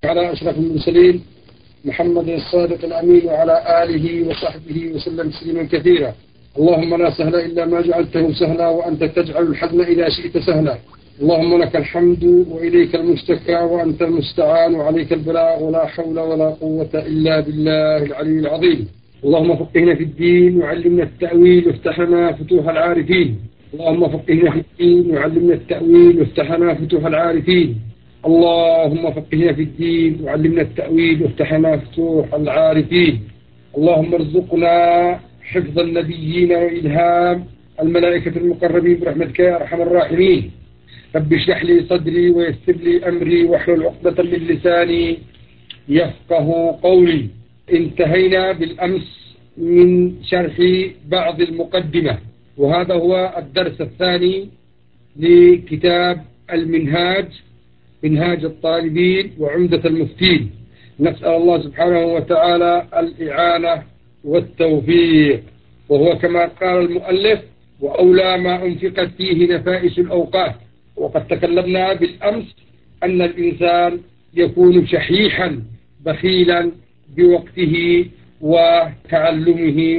على أشرف المرسلين محمد الصادق الأمين وعلى آله وصحبه وسلم تسليما كثيرا. اللهم لا سهل إلا ما جعلته سهلا وأنت تجعل الحزن إذا شئت سهلا. اللهم لك الحمد وإليك المشتكى وأنت المستعان وعليك البلاغ ولا حول ولا قوة إلا بالله العلي العظيم. اللهم فقهنا في الدين وعلمنا التأويل وافتح لنا فتوح العارفين. اللهم فقهنا في الدين وعلمنا التأويل وافتح لنا فتوح العارفين. اللهم فقهنا في الدين وعلمنا التأويل وافتح لنا فتوح العارفين. اللهم ارزقنا حفظ النبيين وإلهام الملائكة المقربين برحمتك يا أرحم الراحمين. رب اشرح لي صدري ويسر لي أمري واحلل عقدة من لساني يفقه قولي. انتهينا بالأمس من شرح بعض المقدمة، وهذا هو الدرس الثاني لكتاب المنهاج، منهاج الطالبين وعمدة المفتين. نسأل الله سبحانه وتعالى الإعانة والتوفيق، وهو كما قال المؤلف: وأولى ما أنفقت فيه نفائس الأوقات. وقد تكلمنا بالأمس أن الإنسان يكون شحيحا بخيلا بوقته وتعلمه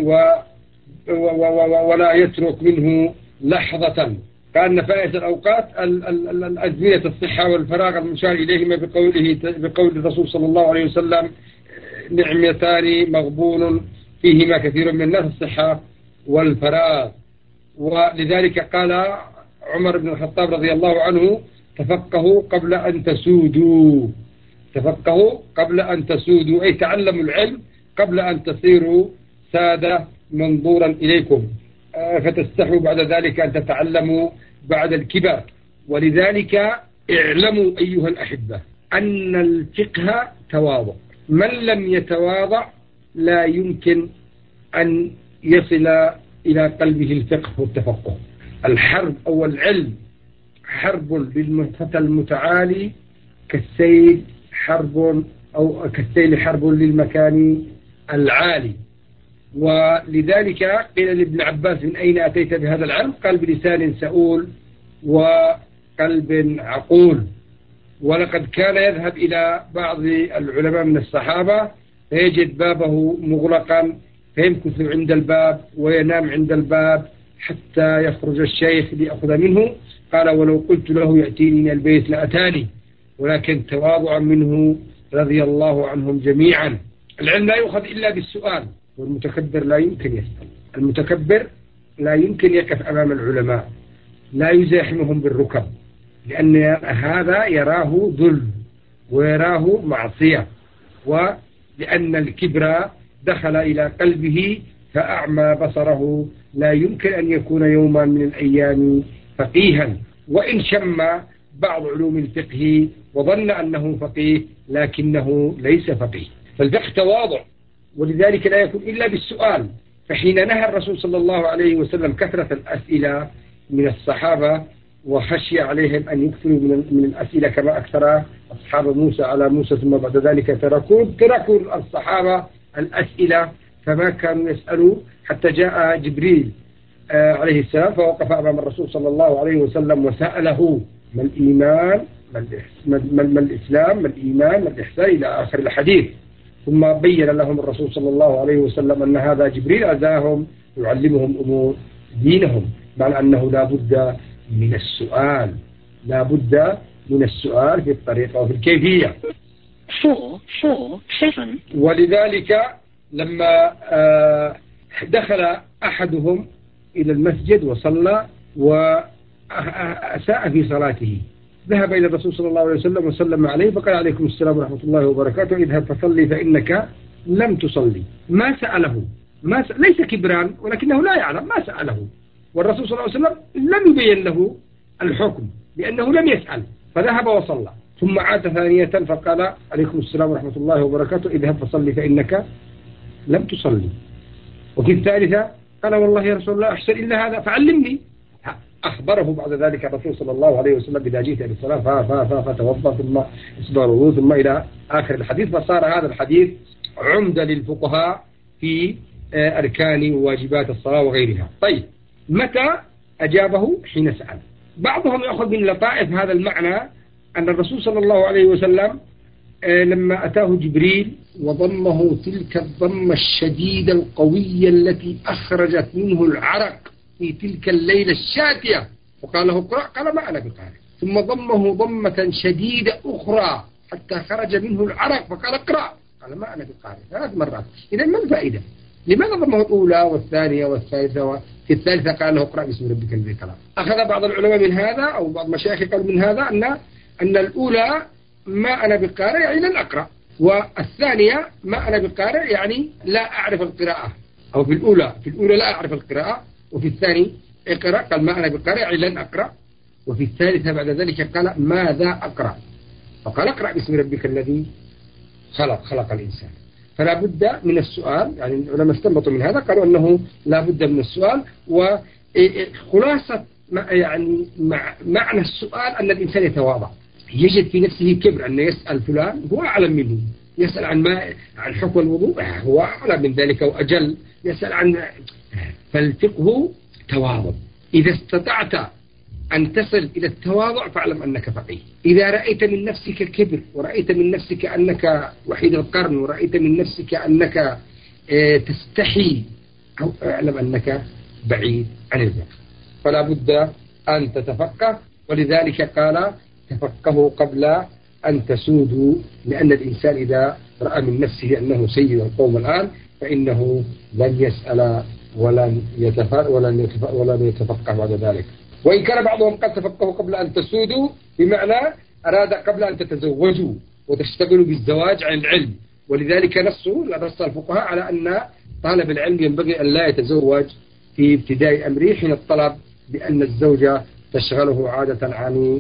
ولا يترك منه لحظة. كان نفائس الأوقات الأزمنة الصحة والفراغ المشار إليهما بقول الرسول صلى الله عليه وسلم: نعمتان مغبون فيهما كثير من الناس، الصحة والفراغ. ولذلك قال عمر بن الخطاب رضي الله عنه: تفقهوا قبل أن تسودوا. تفقهوا قبل أن تسودوا، أي تعلموا العلم قبل أن تصيروا سادة منظورا إليكم، فتستحوا بعد ذلك أن تتعلموا بعد الكبر. ولذلك اعلموا أيها الأحبة أن الفقه تواضع. من لم يتواضع لا يمكن أن يصل إلى قلبه الفقه والتفقه. الحرب أو العلم حرب للفتى المتعالي كالسيل حرب للمكان العالي. ولذلك قيل لابن عباس: من أين أتيت بهذا العلم؟ قال: بلسان سؤول وقلب عقول. ولقد كان يذهب إلى بعض العلماء من الصحابة فيجد بابه مغلقا فيمكث عند الباب وينام عند الباب حتى يخرج الشيخ ليأخذ منه. قال: ولو قلت له يأتيني من البيت لأتاني. ولكن تواضعا منه رضي الله عنهم جميعا. العلم لا يؤخذ إلا بالسؤال، والمتكبر لا يمكن يسأل. المتكبر لا يمكن يقف أمام العلماء، لا يزاحمهم بالركب، لأن هذا يراه ذل ويراه معصية، ولأن الكبر دخل إلى قلبه فأعمى بصره. لا يمكن أن يكون يوما من الأيام فقيها، وإن شم بعض علوم الفقه وظن أنه فقيه لكنه ليس فقيه. فالفقه تواضع، ولذلك لا يكون إلا بالسؤال. فحين نهى الرسول صلى الله عليه وسلم كثرة الأسئلة من الصحابة وخشي عليهم أن يكثروا من الأسئلة كما أكثر أصحاب موسى على موسى، ثم بعد ذلك تركوا الصحابة الأسئلة فما كانوا يسألوا، حتى جاء جبريل عليه السلام فوقف أمام الرسول صلى الله عليه وسلم وسأله: ما الإيمان، ما الإسلام، ما الإيمان، ما الإحسان، إلى آخر الحديث. ثم بين لهم الرسول صلى الله عليه وسلم أن هذا جبريل أتاهم يعلمهم أمور دينهم، مع أنه لا بد من السؤال، لا بد من السؤال في الطريقة وفي الكيفية. 447. ولذلك لما دخل أحدهم إلى المسجد وصلى وأساء في صلاته، ذهب إلى الرسول صلى الله عليه وسلم وسلم عليه فقال: عليكم السلام ورحمة الله وبركاته، اذهب فصلي فإنك لم تصلي. ما سأله، ليس كبران، ولكنه لا يعلم، ما سأله. والرسول صلى الله عليه وسلم لم يبين له الحكم لأنه لم يسأل، فذهب وصلى. ثم عاد ثانية فقال: عليكم السلام ورحمة الله وبركاته، اذهب فصلي فإنك لم تصلي. وفي الثالثة قال: والله يا رسول الله أحسن إلا هذا فعلمني. أخبره بعد ذلك الرسول صلى الله عليه وسلم: إذا جئت للصلاة فتوضأ ثم اصبر الوضوء، ثم إلى آخر الحديث. فصار هذا الحديث عمدة للفقهاء في أركان وواجبات الصلاة وغيرها. طيب، متى أجابه؟ حين سأل. بعضهم يأخذ من لطائف هذا المعنى أن الرسول صلى الله عليه وسلم لما أتاه جبريل وضمه تلك الضمة الشديدة القوية التي أخرجت منه العرق في تلك الليلة الشاتية، وقال له اقرأ، قال ما أنا بقارئ. ثم ضمه ضمة شديدة أخرى حتى خرج منه العرق فقال اقرأ، قال ما أنا بقارئ. 3 مرات. إذا ما الفائدة؟ لماذا ضمه الأولى والثانية والثالثة؟ في الثالثة قال له اقرأ باسم ربك الذي خلق. أخذ بعض العلماء من هذا أو بعض مشايخ قالوا من هذا أن الأولى ما أنا بقارئ يعني لن أقرأ، والثانية ما أنا بقارئ يعني لا أعرف القراءة، أو في الأولى لا أعرف القراءة، وفي الثاني اقرأ قال ما أنا بقارئ يعني لن أقرأ، وفي الثالثة بعد ذلك قال ماذا أقرأ، فقال اقرأ باسم ربك الذي خلق الإنسان. فلا بد من السؤال، يعني العلماء استنبطوا من هذا قالوا أنه لا بد من السؤال، وخلاصة يعني معنى السؤال أن الإنسان يتواضع، يجد في نفسه كبر أن يسأل فلان هو أعلم منه، يسأل عن حكم الوضوء هو أعلم من ذلك وأجل، يسأل عن. فالفقه تواضع. إذا استطعت أن تصل إلى التواضع فاعلم أنك فقيه. إذا رأيت من نفسك كبر، ورأيت من نفسك أنك وحيد القرن، ورأيت من نفسك أنك تستحي، أو اعلم أنك بعيد عن الفقه. فلا بد أن تتفقه، ولذلك قال تفقهوا قبل أن تسودوا، لأن الإنسان إذا رأى من نفسه أنه سيد القوم الآن فإنه لن يسأل ولن يتفقه بعد ذلك. وإن كان بعضهم قد تفقهوا قبل أن تسودوا، بمعنى أراد قبل أن تتزوجوا وتشتغلوا بالزواج عن العلم، ولذلك نص الفقهاء على أن طالب العلم ينبغي أن لا يتزوج في ابتداء أمره حين الطلب، بأن الزوجة تشغله عادة عن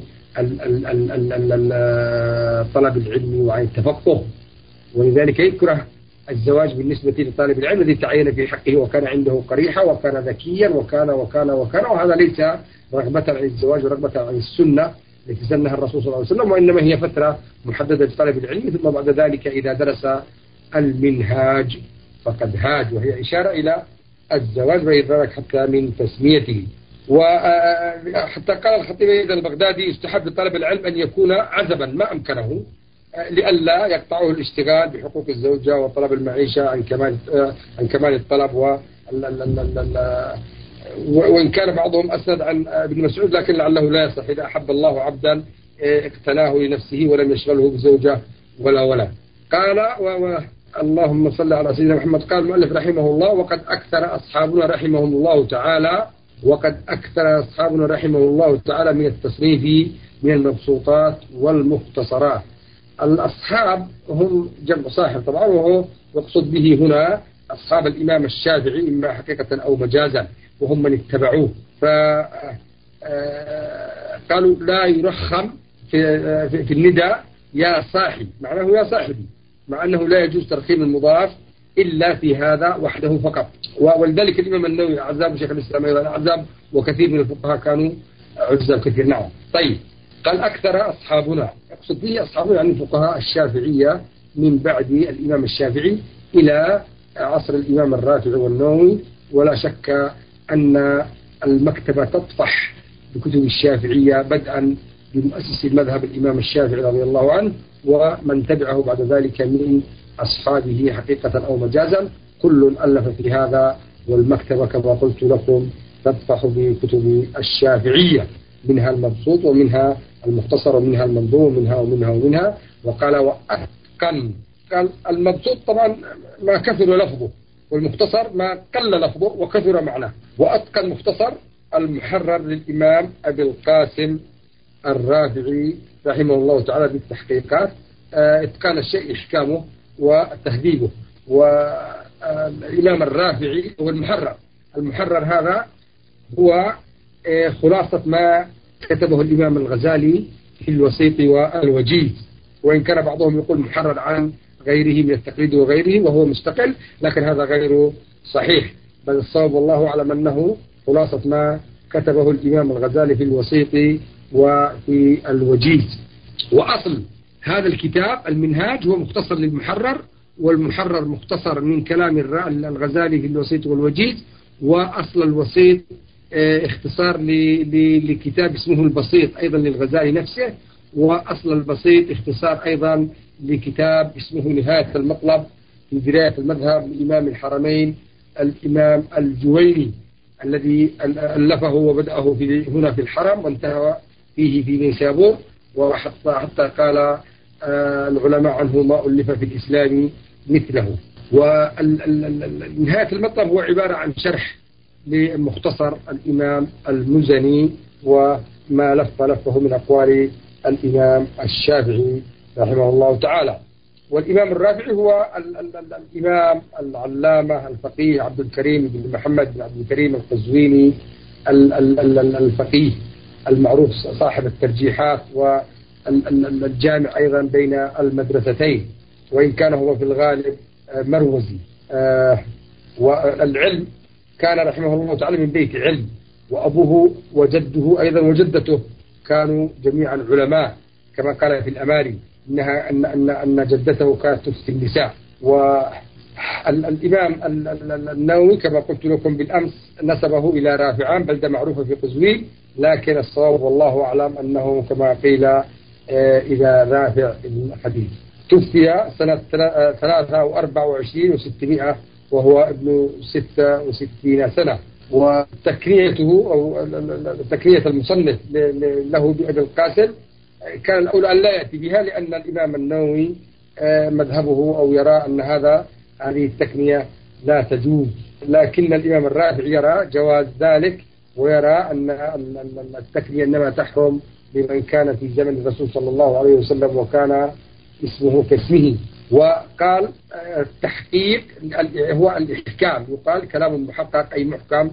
طلب العلم وعن التفقه، ولذلك يكره الزواج بالنسبة لطالب العلم الذي تعين في حقه وكان عنده قريحة وكان ذكيا وكان، وهذا ليس رغبة عن الزواج ورغبة عن السنة التي سنها الرسول صلى الله عليه وسلم، وإنما هي فترة محددة لطالب العلم، ثم بعد ذلك إذا درس المنهاج فقد هاج، وهي إشارة إلى الزواج وإدراك حتى من تسميته. وحتى قال الخطيب البغدادي يستحب لطالب العلم أن يكون عزبا ما أمكنه، لئلا يقطعه الاشتغال بحقوق الزوجة وطلب المعيشة عن كمال الطلب وإن كان بعضهم أسند عن ابن مسعود، لكن لعله لا يصح. إذا أحب الله عبدا اقتناه لنفسه ولم يشغله بزوجة ولا. قال اللهم صل على سيدنا محمد. قال المؤلف رحمه الله وقد أكثر أصحابنا رحمه الله تعالى من التصنيف من المبسوطات والمختصرات. الأصحاب هم جمع صاحب طبعا، وهو يقصد به هنا أصحاب الإمام الشافعي إما حقيقة أو مجازا، وهم من اتبعوه. فقالوا لا يرخم في النداء يا صاحب، معناه يا صاحبي، مع أنه لا يجوز ترخيم المضاف إلا في هذا وحده فقط. ولذلك الإمام النووي عزاب شيخ الإسلام أيضا عزاب، وكثير من الفقهاء كانوا عزاب كثير. نعم. طيب، قال أكثر أصحابنا، يقصد به أصحابنا يعني الفقهاء الشافعية من بعد الإمام الشافعي إلى عصر الإمام الرافعي والنووي. ولا شك أن المكتبة تطفح بكتب الشافعية بدءا بمؤسس المذهب الإمام الشافعي رضي الله عنه ومن تبعه بعد ذلك من أصحابه حقيقة أو مجازا، كل ألف في هذا، والمكتبة كما قلت لكم تطفح بكتب الشافعية، منها المبسوط ومنها المختصر ومنها المنظوم ومنها. وقال وأتقن. قال المبسوط طبعا ما كثر لفظه، والمختصر ما قل لفظه وكثر معناه. وأتقن مختصر المحرر للإمام أبي القاسم الرافعي رحمه الله تعالى بالتحقيقات، إتقان الشيء إحكامه وتهذيبه. والإمام الرافعي هو المحرر هذا هو خلاصة ما كتبه الإمام الغزالي في الوسيط والوجيز، وإن كان بعضهم يقول محرر عن غيره من التقليد وغيره وهو مستقل، لكن هذا غير صحيح، بل الصواب والله أعلم أنه خلاصة ما كتبه الإمام الغزالي في الوسيط وفي الوجيز. وأصل هذا الكتاب المنهاج هو مختصر للمحرر، والمحرر مختصر من كلام الغزالي في الوسيط والوجيز. وأصل الوسيط اختصار لكتاب اسمه البسيط أيضا للغزالي نفسه، وأصل البسيط اختصار أيضا لكتاب اسمه نهاية المطلب في دراية المذهب لإمام الحرمين الإمام الجويني، الذي ألفه وبدأه هنا في الحرم وانتهى فيه في نيسابور، وحتى قال العلماء عنه ما ألف في الإسلام مثله. ونهاية المطلب هو عبارة عن شرح لمختصر الإمام المزني وما لفه من أقوال الإمام الشافعي رحمه الله تعالى. والإمام الرافعي هو الإمام العلامة الفقيه عبد الكريم بن محمد بن عبد الكريم القزويني الفقيه المعروف صاحب الترجيحات والجامع أيضا بين المدرستين، وإن كان هو في الغالب مروزي. والعلم كان رحمه الله تعالى من بيت علم، وأبوه وجده أيضا وجدته كانوا جميعا علماء، كما قال في الأماري أن جدته كانت تفتي النساء. والإمام النووي كما قلت لكم بالأمس نسبه إلى رافعان، بلدة معروفة في قزوين، لكن الصواب والله أعلم أنه كما قيل إلى رافع الحديث. توفي سنة 23 و600 وهو ابن 66 سنة. وتكنيته أو تكنية المصنف له بأبي القاسم كان الأولى أن لا يأتي بها، لأن الإمام النووي مذهبه أو يرى أن هذه التكنية لا تجوز، لكن الإمام الرافعي يرى جواز ذلك، ويرى أن التكنية إنما تحرم لمن كان في زمن الرسول صلى الله عليه وسلم وكان اسمه كاسمه. وقال التحقيق هو الإحكام، يقال كلام محقق أي محكم،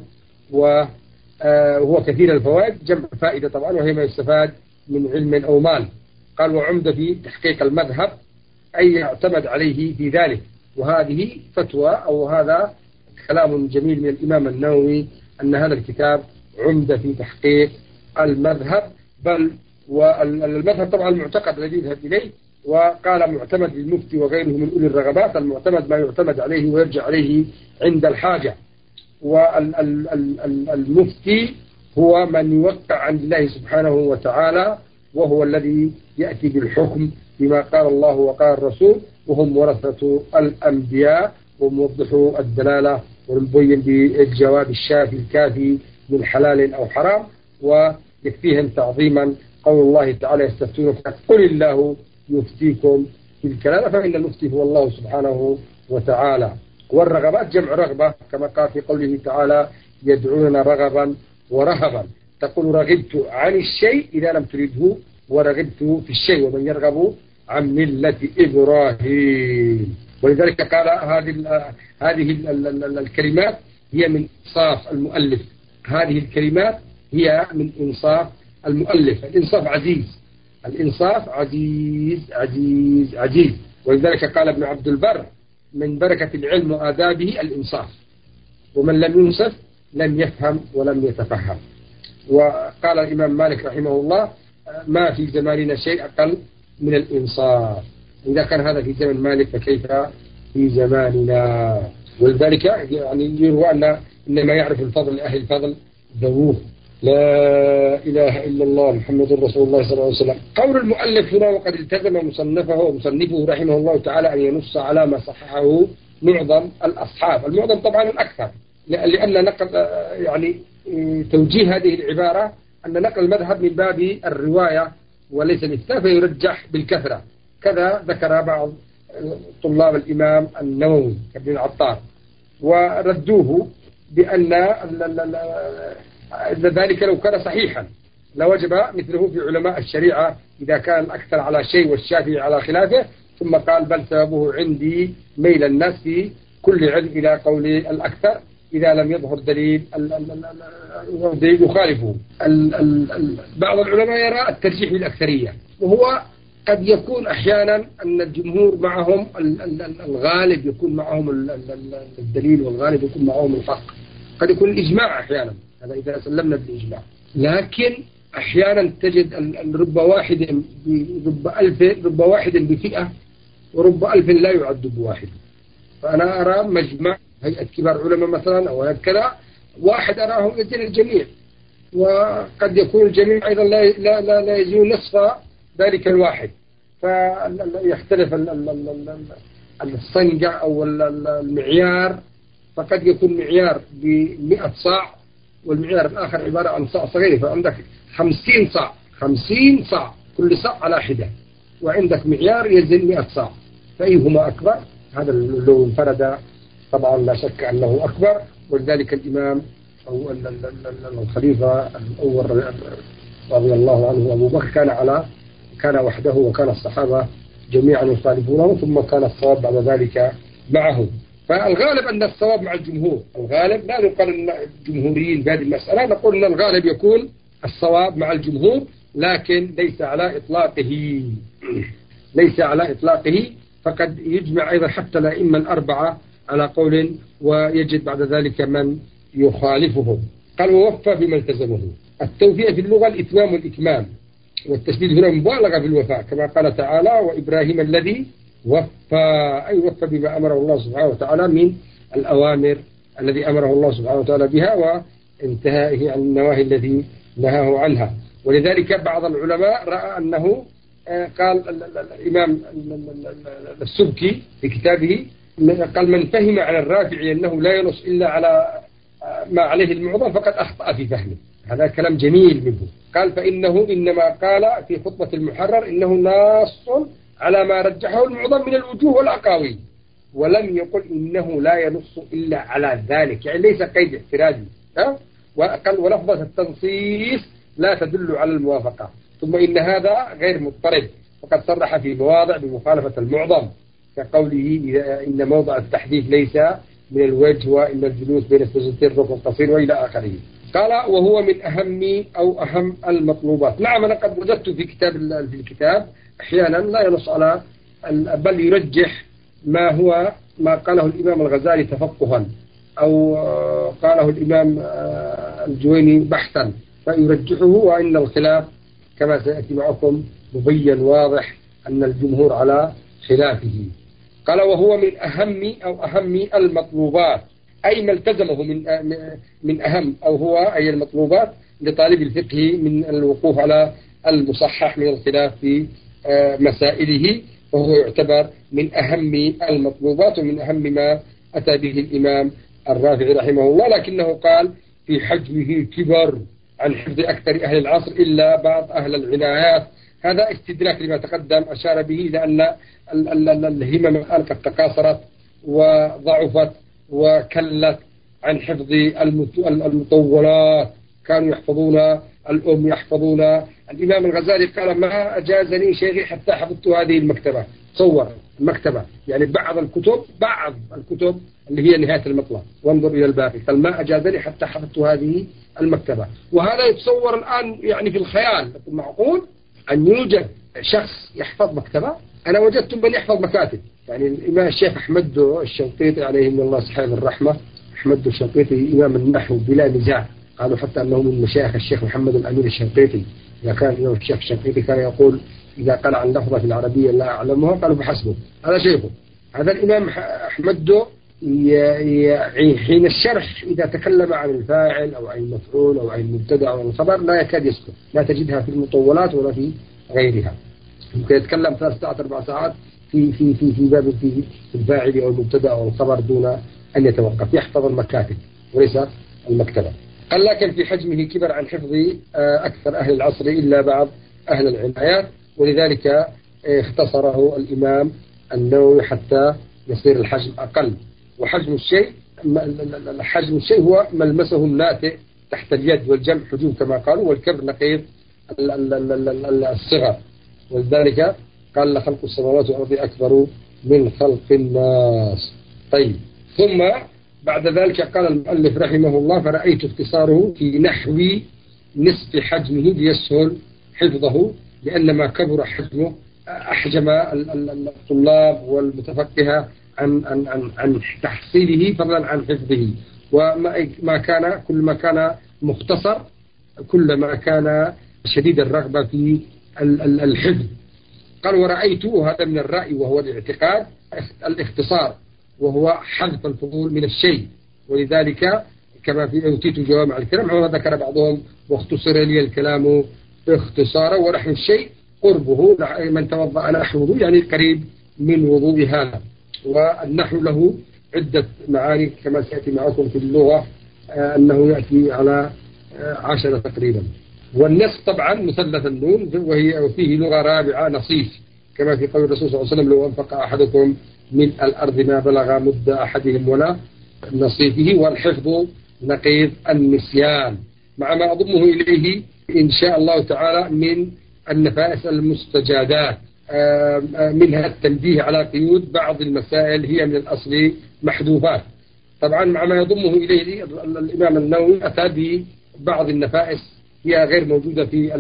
وهو كثير الفوائد، جمع فائدة طبعا وهي ما يستفاد من علم أو مال. قال وعمد في تحقيق المذهب أي يعتمد عليه في ذلك. وهذه فتوى أو هذا كلام جميل من الإمام النووي أن هذا الكتاب عمد في تحقيق المذهب، بل والمذهب طبعا المعتقد الذي يذهب إليه، وقال معتمد للمفتي وغيره من أولي الرغبات، المعتمد ما يعتمد عليه ويرجع عليه عند الحاجة. والمفتي هو من يوقع عند الله سبحانه وتعالى، وهو الذي يأتي بالحكم بما قال الله وقال الرسول، وهم ورثة الأنبياء، وموضحوا الدلالة والمبين بالجواب الشافي الكافي من حلال أو حرام. ويكفيهم تعظيما قول الله تعالى يستفتونك قل الله يفتيكم في الكلام، فإن المفتي هو الله سبحانه وتعالى. والرغبات جمع رغبة، كما قال في قوله تعالى يدعوننا رغبا ورهبا، تقول رغبت عن الشيء إذا لم تريده، ورغبت في الشيء، ومن يرغب عن ملة إبراهيم. ولذلك قال هذه الكلمات هي من إنصاف المؤلف، هذه الكلمات هي من إنصاف المؤلف. الإنصاف عزيز، الإنصاف عزيز عزيز عزيز. ولذلك قال ابن عبد البر من بركة العلم وآدابه الإنصاف، ومن لم ينصف لم يفهم ولم يتفهم. وقال الإمام مالك رحمه الله ما في زماننا شيء أقل من الإنصاف. إذا كان هذا في زمن مالك فكيف في زماننا؟ ولذلك يعني يروى أن إنما يعرف الفضل لأهل الفضل ذووه. لا إله إلا الله محمد رسول الله صلى الله عليه وسلم. قول المؤلف هنا وقد التزم مصنفه ومصنفه رحمه الله تعالى أن ينص على ما صححه معظم الأصحاب، المعظم طبعا الأكثر، لأن نقل يعني توجيه هذه العبارة أن نقل المذهب من باب الرواية وليس الإفتاء، فيرجح بالكثرة. كذا ذكر بعض طلاب الإمام النووي كابن العطار، وردوه بأن ذلك لو كان صحيحا لوجب مثله في علماء الشريعة إذا كان الأكثر على شيء والشافعي على خلافه. ثم قال بل سببه عندي ميل الناس في كل علم إلى قول الأكثر إذا لم يظهر دليل يخالفه. بعض العلماء يرى الترجيح بالأكثرية، وهو قد يكون أحيانا أن الجمهور معهم الغالب يكون معهم الدليل، والغالب يكون معهم الحق. قد يكون الإجماع أحيانا، هذا إذا سلمنا بالإجماع، لكن أحيانا تجد رب واحد بفئة، ورب ألف لا يعد بواحد. فأنا أرى مجمع هيئة كبار علماء مثلا أو هكذا، واحد أراه يزن الجميع، وقد يكون الجميع أيضا لا يزن نصف ذلك الواحد. فيختلف الصنجة أو المعيار، فقد يكون معيار ب100 صاع والمعيار الآخر عبارة عن صاع صغير، فعندك 50 صاع، 50 صاع كل صاع على حدة، وعندك معيار يزن 100 صاع، فأيهما أكبر؟ هذا لو انفرد طبعا لا شك أنه أكبر. ولذلك الإمام أو الخليفة الأول رضي الله عنه أبو بكر كان وحده، وكان الصحابة جميعا يخالفونه، ثم كان الصواب بعد ذلك معه. فالغالب أن الصواب مع الجمهور، الغالب لا نقول أن الجمهوريين بهذه المسألة، نقول أن الغالب يكون الصواب مع الجمهور، لكن ليس على إطلاقه، ليس على إطلاقه، فقد يجمع أيضا حتى الأئمة الأربعة على قول، ويجد بعد ذلك من يخالفه. قال ووفى بما التزمه. التوفيق في اللغة الإتمام والإكمال، والتشديد هنا مبالغة في الوفاء، كما قال تعالى وإبراهيم الذي وفى، أي وفى بما أمره الله سبحانه وتعالى من الأوامر الذي أمره الله سبحانه وتعالى بها، وانتهائه عن النواهي الذي نهاه عنها. ولذلك بعض العلماء رأى أنه قال الإمام السبكي في كتابه، قال من فهم على الرافعي أنه لا ينص إلا على ما عليه المعظم فقد أخطأ في فهمه. هذا كلام جميل منه. قال فإنه إنما قال في خطبة المحرر إنه ناص على ما رجحه المعظم من الوجوه والأقاويل، ولم يقل إنه لا ينص إلا على ذلك، يعني ليس قيد احترازي. وقال ولفظة التنصيص لا تدل على الموافقة، ثم إن هذا غير مضطرد، وقد صرح في مواضع بمخالفة المعظم، كقوله إن موضع التحديث ليس من الوجه، وإن الجلوس بين السجدتين ركن قصير، وإلى آخره. قال وهو من أهم المطلوبات. نعم أنا قد وجدت في الكتاب أحيانا لا ينص على، بل يرجح ما قاله الإمام الغزالي تفقها، أو قاله الإمام الجويني بحثا، فيرجحه، وإن الخلاف كما سيأتي معكم مبين واضح أن الجمهور على خلافه. قال وهو من أهم المطلوبات، أي ما التزمه من أهم، أو هو أي المطلوبات لطالب الفقه من الوقوف على المصحح من الخلاف في مسائله، وهو يعتبر من أهم المطلوبات ومن أهم ما أتى به الإمام الرافعي رحمه الله، لكنه قال في حجمه كبر عن حفظ أكثر أهل العصر إلا بعض أهل العنايات. هذا استدراك لما تقدم أشار به، لأن الهمم الآن قد تكاثرت وضعفت وكلت عن حفظ المطولات، كانوا يحفظون يحفظون. الإمام الغزالي قال ما أجازني شيخي حتى حفظت هذه المكتبة. تصور المكتبة، يعني بعض الكتب اللي هي نهاية المطلب، وانظر إلى الباقي، قال ما أجازني حتى حفظت هذه المكتبة. وهذا يتصور الآن يعني في الخيال، معقول أن يوجد شخص يحفظ مكتبة؟ أنا وجدت من يحفظ مكاتب، يعني الإمام الشيخ أحمد الشنقيطي عليه من الله صحيح الرحمة، أحمد الشنقيطي إمام النحو بلا نزاع، قالوا حتى أنه من مشايخ الشيخ محمد الأمين الشنقيطي. إذا كان الإمام الشيخ الشنقيطي كان يقول إذا قال عن لفظة في العربية لا أعلمها قالوا بحسبه، هذا شيخه. هذا الإمام أحمد حين الشرح إذا تكلم عن الفاعل أو عن المفعول أو عن المبتدأ أو الخبر لا يكاد يسكت، لا تجدها في المطولات ولا في غيرها. ممكن يتكلم 3 ساعات 4 ساعات في باب في الفاعل أو المبتدأ أو الخبر دون أن يتوقف، يحفظ المكاتب وليس المكتبة. قال لكن في حجمه كبر عن حفظ أكثر أهل العصر إلا بعض أهل العنايات، ولذلك اختصره الإمام النووي حتى يصير الحجم أقل. وحجم الشيء هو ملمسه الناتئ تحت اليد، والجمع حجوم كما قالوا، والكبر نقيض الصغر. ولذلك قال لخلق السماوات والأرض أكبر من خلق الناس. طيب، ثم بعد ذلك قال المؤلف رحمه الله فرأيت اختصاره في نحو نصف حجمه ليسهل حفظه، لأن ما كبر حجمه أحجم الطلاب والمتفقه عن تحصيله فضلا عن حفظه. وما كان كل ما كان مختصر كل ما كان شديد الرغبة في الحفظ. قال ورأيت، وهذا من الرأي وهو الاعتقاد، الاختصار وهو حذف الفضول من الشيء، ولذلك كما في أوتيت جوامع الكلام، وذكر بعضهم واختصر لي الكلام اختصارا، ونحو الشيء قربه من توضأ نحو وضوء يعني قريب من وضوء هذا. والنحو له عدة معاني كما سيأتي معكم في اللغة، أنه يأتي على 10 تقريبا. والنصف طبعا مثلث النون، وفيه لغة رابعة نصيف، كما في قول الرسول صلى الله عليه وسلم: لو أنفق أحدكم من الأرض ما بلغ مد أحدهم ولا نصيفه. والحفظ نقيض النسيان، مع ما أضمه إليه إن شاء الله تعالى من النفائس المستجادات، منها التنبيه على قيود بعض المسائل هي من الأصل محذوفات. طبعا مع ما يضمه إليه الإمام النووي أتى ببعض النفائس هي غير موجودة في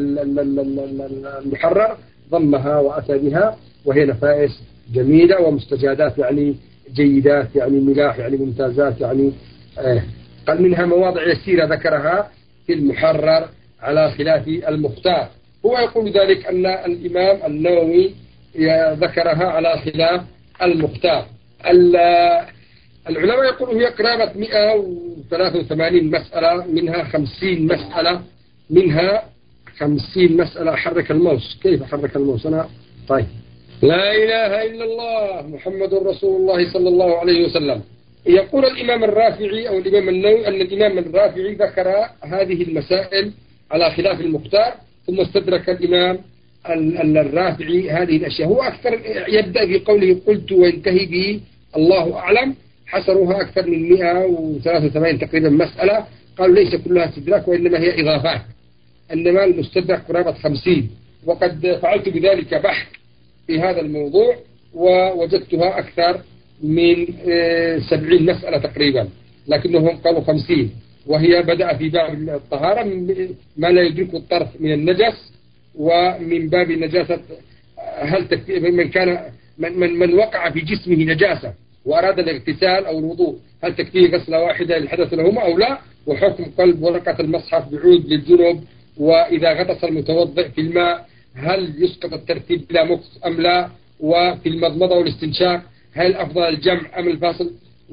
المحرر، ضمها وأتى بها، وهي نفائس جميلة ومستجادات يعني جيدات يعني ملاح يعني ممتازات يعني قال منها مواضع يسيرة ذكرها في المحرر على خلاف المختار. هو يقول ذلك أن الإمام النووي ذكرها على خلاف المختار. العلماء يقولوا هي قرابة 183 مسألة، منها 50 مسألة، منها 50 مسألة. حرك الموس، كيف حرك الموس أنا؟ طيب. لا إله إلا الله محمد رسول الله صلى الله عليه وسلم. يقول الإمام الرافعي أو الإمام النووي أن الإمام الرافعي ذكر هذه المسائل على خلاف المختار، ثم استدرك الإمام الرافعي هذه الأشياء. هو أكثر يبدأ بقوله قلت وينتهي به الله أعلم، حصروها أكثر من 183 تقريبا مسألة. قالوا ليس كلها استدراك وإنما هي إضافات، إنما المستدرك قرابة 50. وقد فعلت بذلك بحث في هذا الموضوع ووجدتها أكثر من 70 مسألة تقريبا، لكنهم قالوا 50. وهي بدأ في باب الطهارة ما لا يدرك الطرف من النجس، ومن باب النجاسة هل من كان من وقع في جسمه نجاسة وأراد الاغتسال أو الوضوء هل تكفيه غسلة واحدة للحدث لهما أو لا، وحكم قلب ورقة المصحف بعود للجنوب، وإذا غطس المتوضئ في الماء هل يسقط الترتيب بلا مكس أم لا، وفي المضمضة والاستنشاق هل الأفضل الجمع أم الفصل،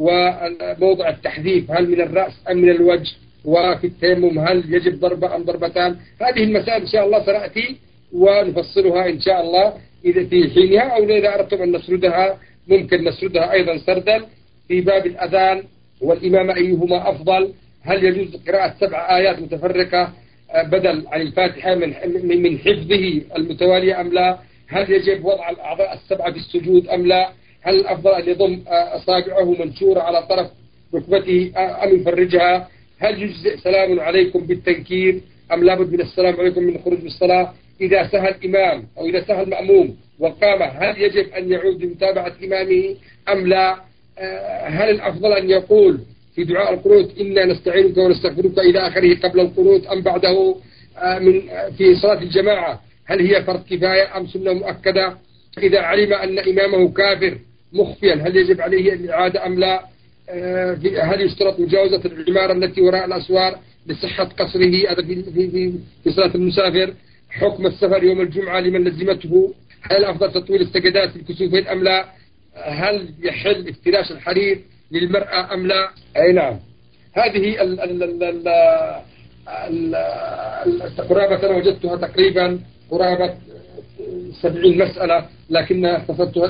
وموضع التحذيف هل من الرأس أم من الوجه، وفي التيمم هل يجب ضربة أم ضربتان. هذه المسائل إن شاء الله سنأتي ونفصلها إن شاء الله إذا في حينها، أو إذا أردتم أن نسردها ممكن نسردها أيضا سردا. في باب الأذان والإمامة أيهما أفضل، هل يجوز قراءة 7 آيات متفرقة بدل عن الفاتحة من حفظه المتوالية أم لا، هل يجب وضع الأعضاء ال7 في السجود أم لا، هل الأفضل أن يضم أصابعه منشورة على طرف ركبته أم يفرجها، هل يجزئ سلام عليكم بالتنكير أم لابد من السلام عليكم من الخروج بالصلاة، إذا سهى الإمام أو إذا سهى المأموم وقام هل يجب أن يعود لمتابعة إمامه أم لا، هل الأفضل أن يقول في دعاء القنوت إنا نستعينك ونستغفرك إلى آخره قبل القنوت أم بعده في صلاة الجماعة، هل هي فرض كفاية أم سنة مؤكدة، إذا علم أن إمامه كافر مخفيا هل يجب عليه الإعادة أم لا، هل يشترط مجاوزة العمارة التي وراء الأسوار لصحة قصره هذا في صلاة المسافر، حكم السفر يوم الجمعة لمن لزمته، هل الأفضل تطويل السجدات في الكسوفين أم لا، هل يحل افتراش الحرير للمرأة أم لا. أي نعم. هذه قرابة أنا وجدتها تقريبا قرابة 70 مسألة، لكنها اختصرتها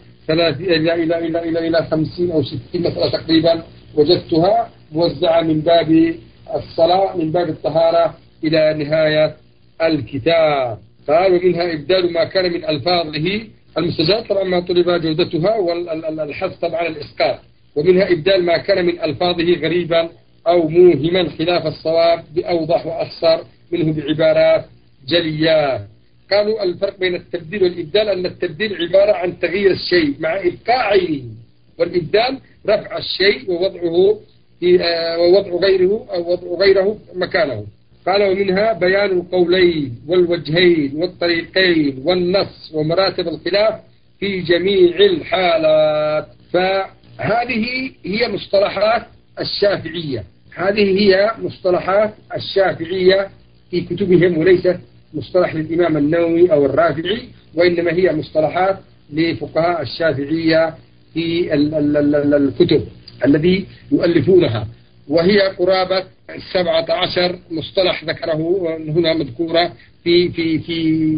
إلى 50 أو 60 مسألة تقريبا وجدتها موزعة من باب الصلاة من باب الطهارة إلى نهاية الكتاب. قال ومنها إبدال ما كان من ألفاظه المستجاب طبعا ما طلب جودتها، والحث طبعا الإسقاط. ومنها إبدال ما كان من ألفاظه غريبا أو موهما خلاف الصواب بأوضح وأخصر منه بعبارات جليات. قالوا الفرق بين التبديل والإبدال أن التبديل عبارة عن تغيير الشيء مع إبقاء عينه، والإبدال رفع الشيء ووضع غيره مكانه. قال ومنها بيان القولين والوجهين والطريقين والنص ومراتب الخلاف في جميع الحالات. فهذه هي مصطلحات الشافعية، هذه هي مصطلحات الشافعية في كتبهم، وليست مصطلح للإمام النووي أو الرافعي، وإنما هي مصطلحات لفقهاء الشافعية في الكتب الذي يؤلفونها، وهي قرابة 17 مصطلح ذكره هنا مذكورة في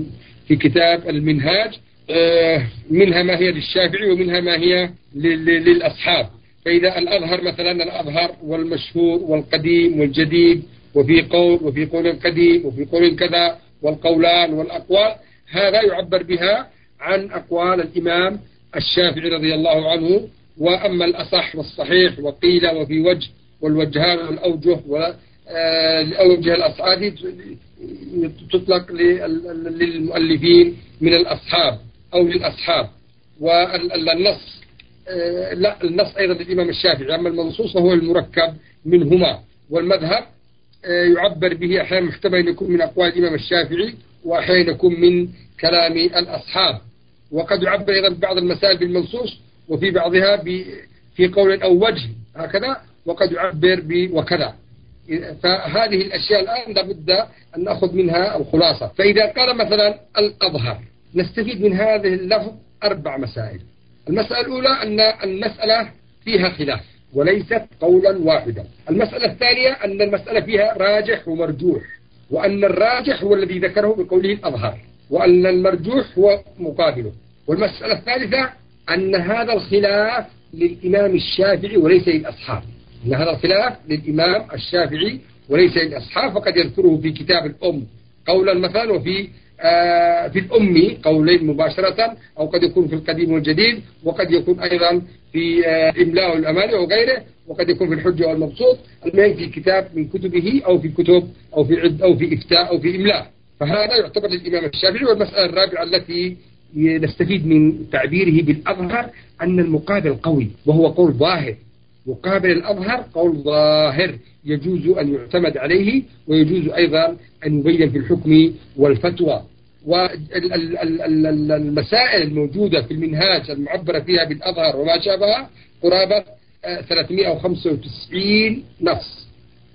في كتاب المنهاج، منها ما هي للشافعي ومنها ما هي للأصحاب. فإذا الأظهر مثلا الأظهر والمشهور والقديم والجديد، وفي قول قديم وفي قول كذا، والقولان والأقوال، هذا يعبر بها عن أقوال الإمام الشافعي رضي الله عنه. وأما الأصح والصحيح وقيل وفي وجه والوجهان والأوجه والأوجه الأصعاد تطلق للمؤلفين من الأصحاب أو للأصحاب. والنص لا، النص أيضا للإمام الشافعي. أما المنصوص فهو المركب منهما. والمذهب يعبر به أحيانا محتمل يكون من أقوال الإمام الشافعي، وأحيانا يكون من كلام الأصحاب. وقد يعبر أيضا بعض المسائل بالمنصوص، وفي بعضها في قول أو وجه هكذا، وقد يعبر وكذا. فهذه الأشياء الآن لابد أن نأخذ منها الخلاصة. فإذا قال مثلا الأظهر، نستفيد من هذه اللفظ 4 مسائل. المسألة الأولى أن المسألة فيها خلاف وليست قولا واحدا. المسألة الثانية أن المسألة فيها راجح ومرجوح، وأن الراجح هو الذي ذكره بقوله الأظهر، وأن المرجوح هو مقابله. والمسألة الثالثة أن هذا الخلاف للإمام الشافعي وليس للأصحاب. أن هذا الخلاف للإمام الشافعي وليس للأصحاب، فقد يذكره في كتاب الأم قولا مثلا، وفي في الأم قولين مباشرة، أو قد يكون في القديم والجديد، وقد يكون أيضا في إملاء الأماني وغيره، وقد يكون في الحجة والمبسوط، المهم في كتاب من كتبه أو في كتب أو في عد أو في إفتاء أو في إملاء. فهذا يعتبر للإمام الشافعي. والمسألة الرابعة التي نستفيد من تعبيره بالأظهر أن المقابل قوي، وهو قول ظاهر. مقابل الأظهر قول ظاهر يجوز أن يعتمد عليه، ويجوز أيضا أن يبين في الحكم والفتوى. والمسائل الموجودة في المنهاج المعبرة فيها بالأظهر وما شابه قرابة 395 نص،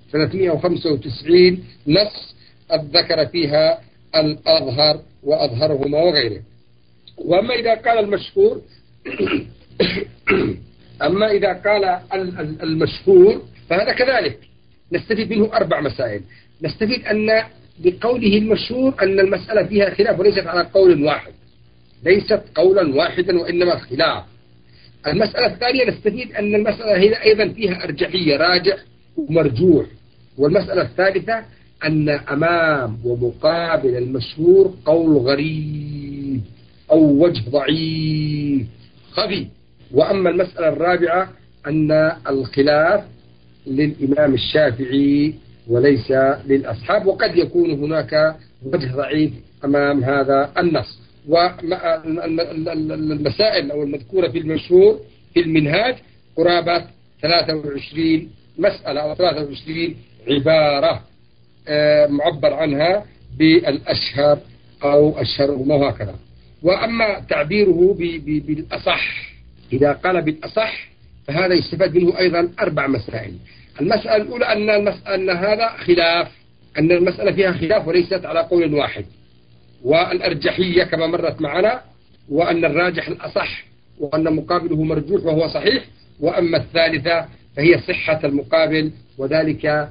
395 نص ذكر فيها الأظهر وأظهرهما وغيره. وأما إذا قال المشهور أما إذا قال المشهور فهذا كذلك نستفيد منه 4 مسائل. نستفيد أن بقوله المشهور أن المسألة فيها خلاف وليست على قول واحد، ليست قولا واحدا وإنما خلاف. المسألة الثانية نستفيد أن المسألة هي أيضا فيها أرجحية، راجح ومرجوح. والمسألة الثالثة أن أمام ومقابل المشهور قول غريب أو وجه ضعيف خفي. وأما المسألة الرابعة أن الخلاف للإمام الشافعي وليس للأصحاب، وقد يكون هناك وجه ضعيف أمام هذا النص. والمسائل أو المذكورة في المشهور في المنهاج قرابة 23 مسألة أو 23 عبارة معبر عنها بالأشهر أو أشهرهما وهكذا. وأما تعبيره بالأصح، إذا قال بالأصح فهذا يستفاد منه أيضا 4 مسائل. المسألة الأولى أن هذا خلاف، أن المسألة فيها خلاف وليست على قول واحد، والأرجحية كما مرت معنا، وأن الراجح الأصح، وأن مقابله مرجوح وهو صحيح. وأما الثالثة فهي صحة المقابل، وذلك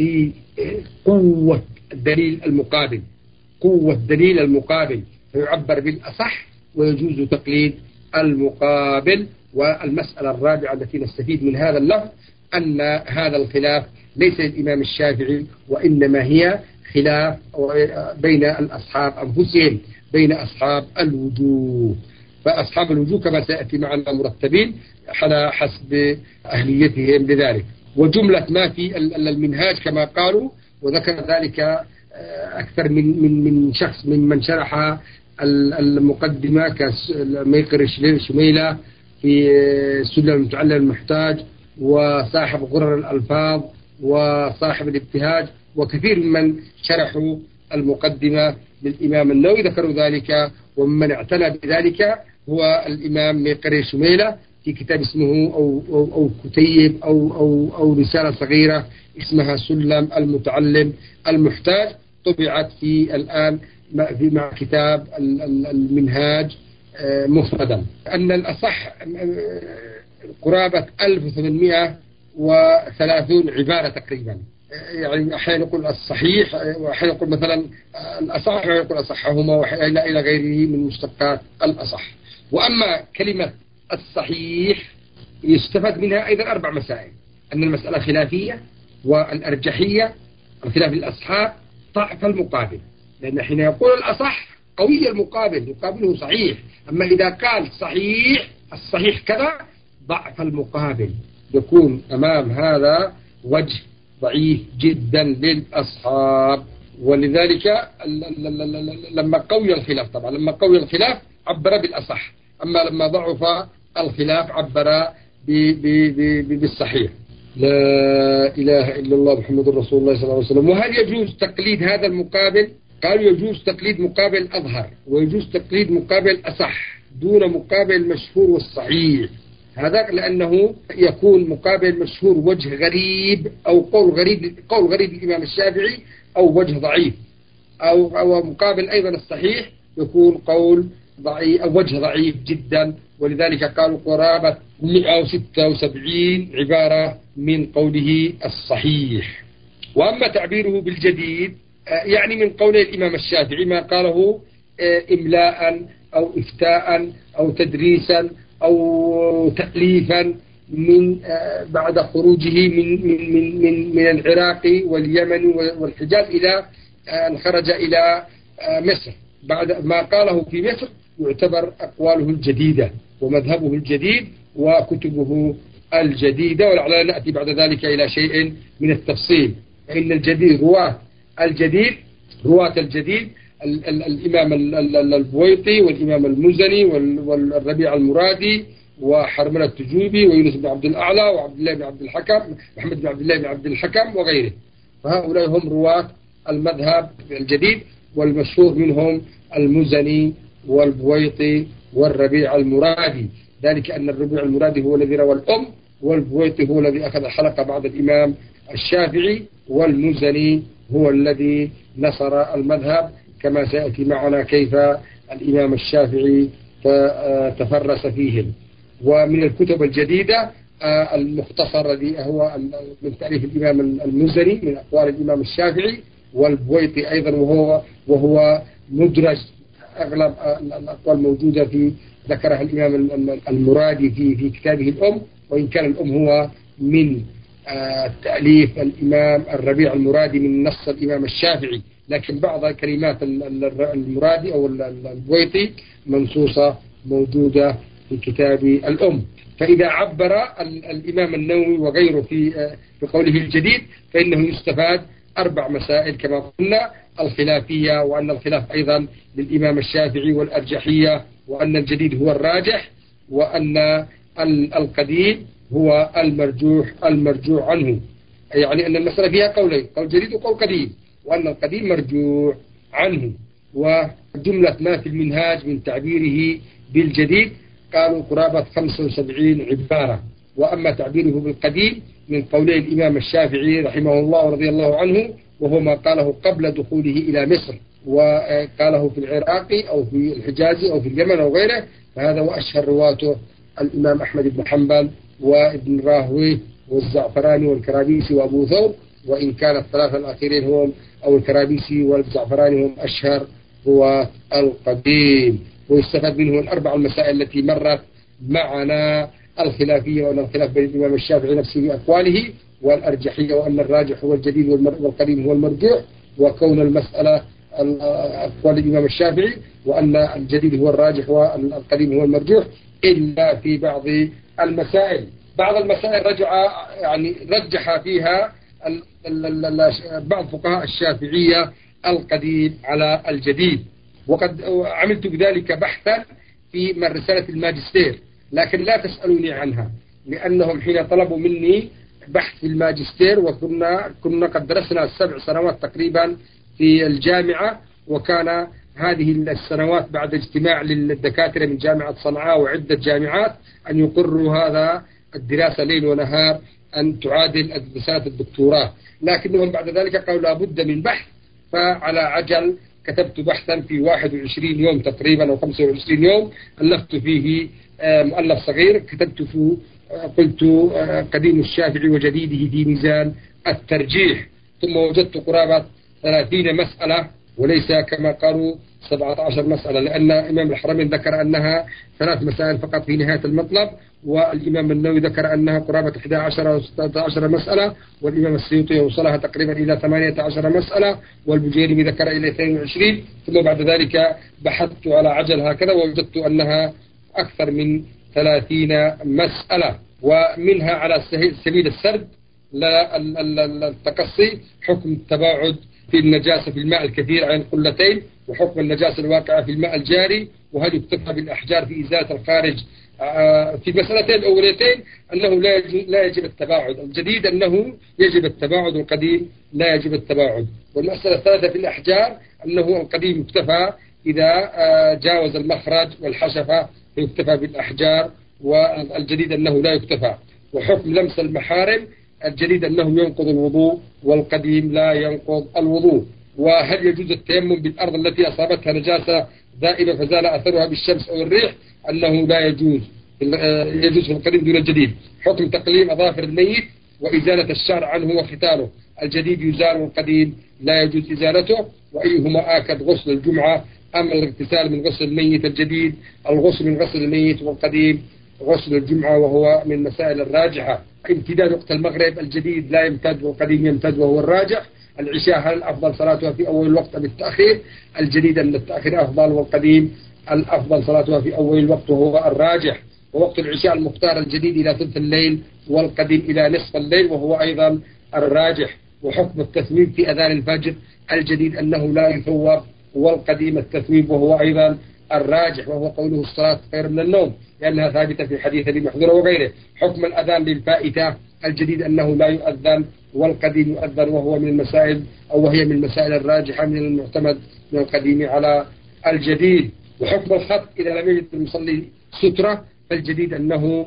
لقوة دليل المقابل، قوة دليل المقابل، فيعبر بالأصح ويجوز تقليد المقابل. والمسألة الرابعة التي نستفيد من هذا اللفظ أن هذا الخلاف ليس للإمام الشافعي، وإنما هي خلاف بين الأصحاب أنفسهم، بين أصحاب الوجوه. فأصحاب الوجوه كما سيأتي معنا مرتبين على حسب أهليتهم لذلك. وجملة ما في المنهاج كما قالوا، وذكر ذلك أكثر من شخص ممن شرح المقدمة كميقر شميلة في سلم المتعلم المحتاج، وصاحب غرر الألفاظ، وصاحب الابتهاج، وكثير ممن شرحوا المقدمة للإمام النووي ذكروا ذلك. ومن اعتنى بذلك هو الإمام ميقر شميلة في كتاب اسمه أو كتيب أو رسالة صغيرة اسمها سلم المتعلم المحتاج، طبعت في الآن مع كتاب المنهاج مفردا. أن الأصح قرابة 1830 عبارة تقريبا، يعني أحيانا يقول الصحيح، وأحيانا يقول مثلا الأصح، وأحيانا يقول أصحهما، وأحيانا إلى غيره من مشتقات الأصح. وأما كلمة الصحيح يستفاد منها أيضا 4 مسائل: أن المسألة خلافية، والأرجحية، الخلاف الأصحاب، ضعف المقابل، لأن حين يقول الأصح قوي المقابل يقابله صحيح، أما إذا قال صحيح الصحيح كذا ضعف المقابل، يكون أمام هذا وجه ضعيف جدا للأصحاب. ولذلك لما قوي الخلاف، طبعا لما قوي الخلاف عبر بالأصح، أما لما ضعف الخلاف عبر بالصحيح. لا إله إلا الله محمد رسول الله صلى الله عليه وسلم. وهل يجوز تقليد هذا المقابل؟ قالوا يجوز تقليد مقابل أظهر، ويجوز تقليد مقابل أصح دون مقابل المشهور والصحيح. هذا لأنه يكون مقابل مشهور وجه غريب أو قول غريب الإمام الشافعي أو وجه ضعيف، أو مقابل أيضا الصحيح يكون قول ضعيف أو وجه ضعيف جدا. ولذلك قالوا قرابة 176 عبارة من قوله الصحيح. وأما تعبيره بالجديد يعني من قول الإمام الشافعي ما قاله إملاء أو إفتاء أو تدريسا أو تأليفا من بعد خروجه من العراق واليمن والحجاز إلى أن خرج إلى مصر. بعد ما قاله في مصر يعتبر أقواله الجديدة ومذهبه الجديد وكتبه الجديدة. ولعلنا نأتي بعد ذلك إلى شيء من التفصيل. فإن الجديد رواة الجديد الإمام البويطي والإمام المزني والربيع المرادي وحرملة التجوبي ويونس بن عبد الأعلى وعبد الله بن عبد الحكم محمد بن عبد الله بن عبد الحكم وغيره. فهؤلاء هم رواة المذهب الجديد، والمشهور منهم المزني والبويطي والربيع المرادي، ذلك أن الربيع المرادي هو الذي روى الأم، والبويطي هو الذي أخذ حلقة بعد الإمام الشافعي، والمزني هو الذي نصر المذهب، كما سيأتي معنا كيف الإمام الشافعي تفرس فيهم. ومن الكتب الجديدة المختصر الذي هو من تأليف الإمام المزني من أقوال الإمام الشافعي، والبويطي أيضا وهو مدرج، أغلب الأقوال موجودة في ذكرها الإمام المرادي في كتابه الأم، وإن كان الأم هو من تأليف الإمام الربيع المرادي من نص الإمام الشافعي، لكن بعض كلمات المرادي أو البويطي منصوصة موجودة في كتاب الأم. فإذا عبر الإمام النووي وغيره في قوله الجديد فإنه يستفاد 4 مسائل كما قلنا: الخلافية، وأن الخلاف أيضا للإمام الشافعي، والأرجحية، وأن الجديد هو الراجح، وأن القديم هو المرجوع عنه، يعني أن المسألة فيها قولين: قول جديد وقول قديم، وأن القديم مرجوع عنه. وجملة ما في المنهاج من تعبيره بالجديد قالوا قرابة 75 عبارة. وأما تعبيره بالقديم من قولي الإمام الشافعي رحمه الله ورضي الله عنه، وهو ما قاله قبل دخوله إلى مصر، وقاله في العراق أو في الحجاز أو في اليمن أو غيره، فهذا وأشهر رواته الإمام أحمد بن حنبل وابن راهويه والزعفراني والكرابيسي وأبو ثور، وإن كان الثلاثة الأخيرين هم أو الكرابيسي والزعفراني هم أشهر هو القديم. ويستفاد منه 4 المسائل التي مرت معنا: الخلافية، وأن الخلاف بين الإمام الشافعي نفسه في أقواله، والأرجحية، وأن الراجح هو الجديد والقديم هو المرجوع، وكون المسألة أقوال الإمام الشافعي، وأن الجديد هو الراجح والقديم هو المرجوح، إلا في بعض المسائل. بعض المسائل رجح فيها بعض فقهاء الشافعية القديم على الجديد، وقد عملت بذلك بحثا في رسالة الماجستير، لكن لا تسألوني عنها، لأنهم حين طلبوا مني بحث في الماجستير كنا قد درسنا 7 سنوات تقريبا في الجامعة، وكان هذه السنوات بعد اجتماع للدكاترة من جامعة صنعاء وعدة جامعات أن يقروا هذا الدراسة ليل ونهار أن تعادل رسالة الدكتوراه، لكنهم بعد ذلك قالوا لابد من بحث، فعلى عجل كتبت بحثا في 21 يوم تقريبا أو 25 يوم، ألفت فيه مؤلف صغير كتبت فيه قلت قديم الشافعي وجديده في ميزان الترجيح، ثم وجدت قرابة 30 مسألة وليس كما قالوا 17 مسألة، لأن إمام الحرمين ذكر أنها 3 مسائل فقط في نهاية المطلب، والإمام النووي ذكر أنها قرابة 11 أو 16 مسألة، والإمام السيوطي وصلها تقريبا إلى 18 مسألة، والبجيري ذكر إلى 22. ثم بعد ذلك بحثت على عجل هكذا ووجدت أنها أكثر من 30 مسألة، ومنها على سبيل السرد لا التقصي حكم التباعد في النجاسة في الماء الكثير عن قلتين، وحكم النجاسة الواقعة في الماء الجاري، وهل يكتفى بالأحجار في إزالة الخارج. في المسألتين الأوليتين أنه لا يجب التباعد، الجديد أنه يجب التباعد، والقديم لا يجب التباعد. والمسألة الثالثة في الأحجار أنه القديم يكتفى إذا جاوز المخرج والحشفة يكتفى بالأحجار، والجديد أنه لا يكتفى. وحكم لمس المحارم الجديد أنه ينقض الوضوء، والقديم لا ينقض الوضوء. وهل يجوز التيمم بالأرض التي أصابتها نجاسة دائمة فزال أثرها بالشمس أو الريح؟ أنه لا يجوز، يجوز في القديم دون الجديد. حكم تقليم أظافر الميت وإزالة الشعر عنه وختانه، الجديد يزال والقديم لا يجوز إزالته. وأيهما آكد غسل الجمعة أم الاغتسال من غسل الميت؟ الجديد الغسل من غسل الميت، والقديم غسل الجمعة، وهو من مسائل الراجحة. امتداد وقت المغرب الجديد لا يمتد والقديم يمتد وهو الراجح. العشاء هل الأفضل صلاتها في أول الوقت أم التأخير؟ الجديد أن التأخير أفضل، والقديم الأفضل صلاتها في أول الوقت وهو الراجح. ووقت العشاء المختار الجديد إلى ثلث الليل، والقديم إلى نصف الليل وهو أيضا الراجح. وحكم التثويب في أذان الفجر الجديد أنه لا يثوب، والقديم التثويب وهو أيضا الراجح، وهو قوله الصلاة خير من النوم، لأنها ثابتة في حديث ابي محذورة وغيره. حكم الأذان للفائتة الجديد أنه لا يؤذن، والقديم يؤذن، وهو من المسائل أو وهي من المسائل الراجحة من المعتمد من القديم على الجديد. وحكم الخط إذا لم يجد المصلي سترة فالجديد أنه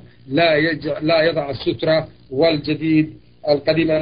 لا يضع السترة، والجديد القديم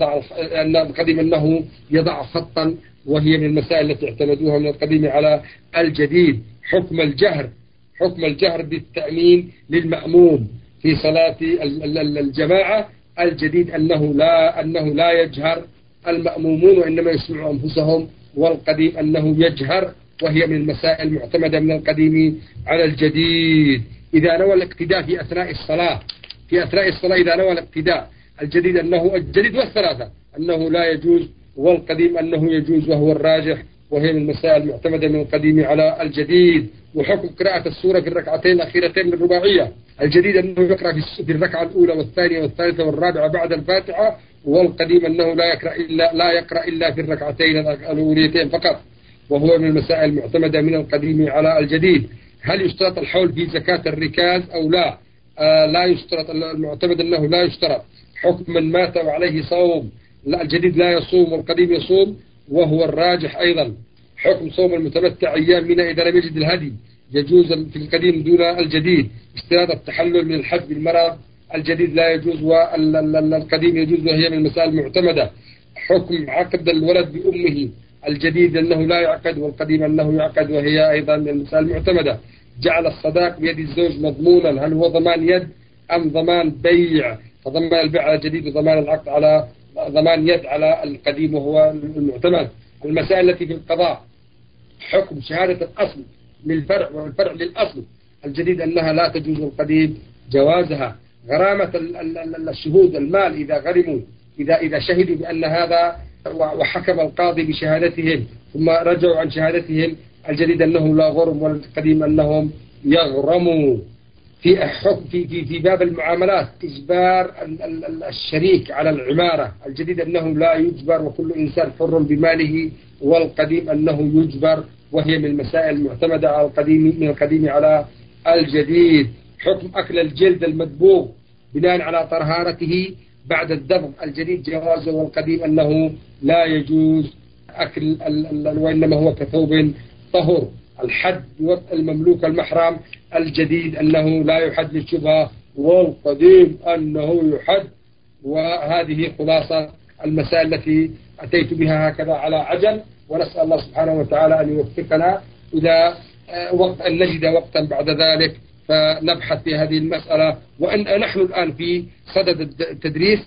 أنه يضع خطا، وهي من المسائل التي اعتمدوها من القديم على الجديد. حكم الجهر بالتأمين للمأموم في صلاة الجماعة الجديد أنه لا يجهر المأمومون وإنما يسمعوا أنفسهم، والقديم أنه يجهر، وهي من المسائل المعتمدة من القديم على الجديد. إذا نوى الاقتداء في أثناء الصلاة إذا نوى الاقتداء الجديد أنه الجديد والثلاثة أنه لا يجوز، والقديم أنه يجوز وهو الراجح، وهي من المسائل المعتمدة من القديم على الجديد. وحكم قراءة السورة في الركعتين الأخيرتين من الرباعية الجديد أنه يقرأ في الركعة الأولى والثانية والثالثة والرابعة بعد الفاتحة، والقديم أنه لا يقرأ إلا في الركعتين الأوليتين فقط، وهو من المسائل المعتمدة من القديم على الجديد. هل يشترط الحول في زكاة الركاز أو لا؟ لا يشترط، المعتمد أنه لا يشترط. حكم من مات وعليه صوم الجديد لا يصوم، والقديم يصوم وهو الراجح أيضا. حكم صوم المتمتع أيام منى إذا لم يجد الهدي يجوز في القديم دون الجديد. اشتراط التحلل من الحج بالمرض الجديد لا يجوز، والقديم يجوز، وهي من المسائل المعتمدة. حكم عقد الولد بأمه الجديد أنه لا يعقد، والقديم أنه يعقد، وهي أيضا من المسائل المعتمدة. جعل الصداق بيد الزوج مضمونا، هل هو ضمان يد أم ضمان بيع؟ فضمان البيع على الجديد وضمان العقد على ضمان يد على القديم وهو المعتمد. المسائل التي في القضاء حكم شهادة الأصل للفرع والفرع للأصل الجديد أنها لا تجوز، والقديم جوازها. غرامة الشهود المال إذا غرموا إذا شهدوا بأن هذا وحكم القاضي بشهادتهم ثم رجعوا عن شهادتهم الجديد أنه لا غرم، والقديم أنهم يغرموا. في باب المعاملات إجبار الشريك على العمارة الجديد أنه لا يجبر، وكل إنسان حر بماله، والقديم أنه يجبر، وهي من المسائل المعتمدة على القديم على الجديد. حكم أكل الجلد المدبوغ بناء على طهارته بعد الدبغ الجديد جوازه، والقديم أنه لا يجوز أكل وإنما هو كثوب طهر. الحد بوطء المملوك المحرم الجديد أنه لا يحد للشبهة، والقديم أنه يحد. وهذه خلاصة المسائل التي أتيت بها هكذا على عجل، ونسأل الله سبحانه وتعالى أن يوفقنا إلى وقت أن نجد وقتا بعد ذلك فنبحث في هذه المسألة. وأن نحن الآن في صدد التدريس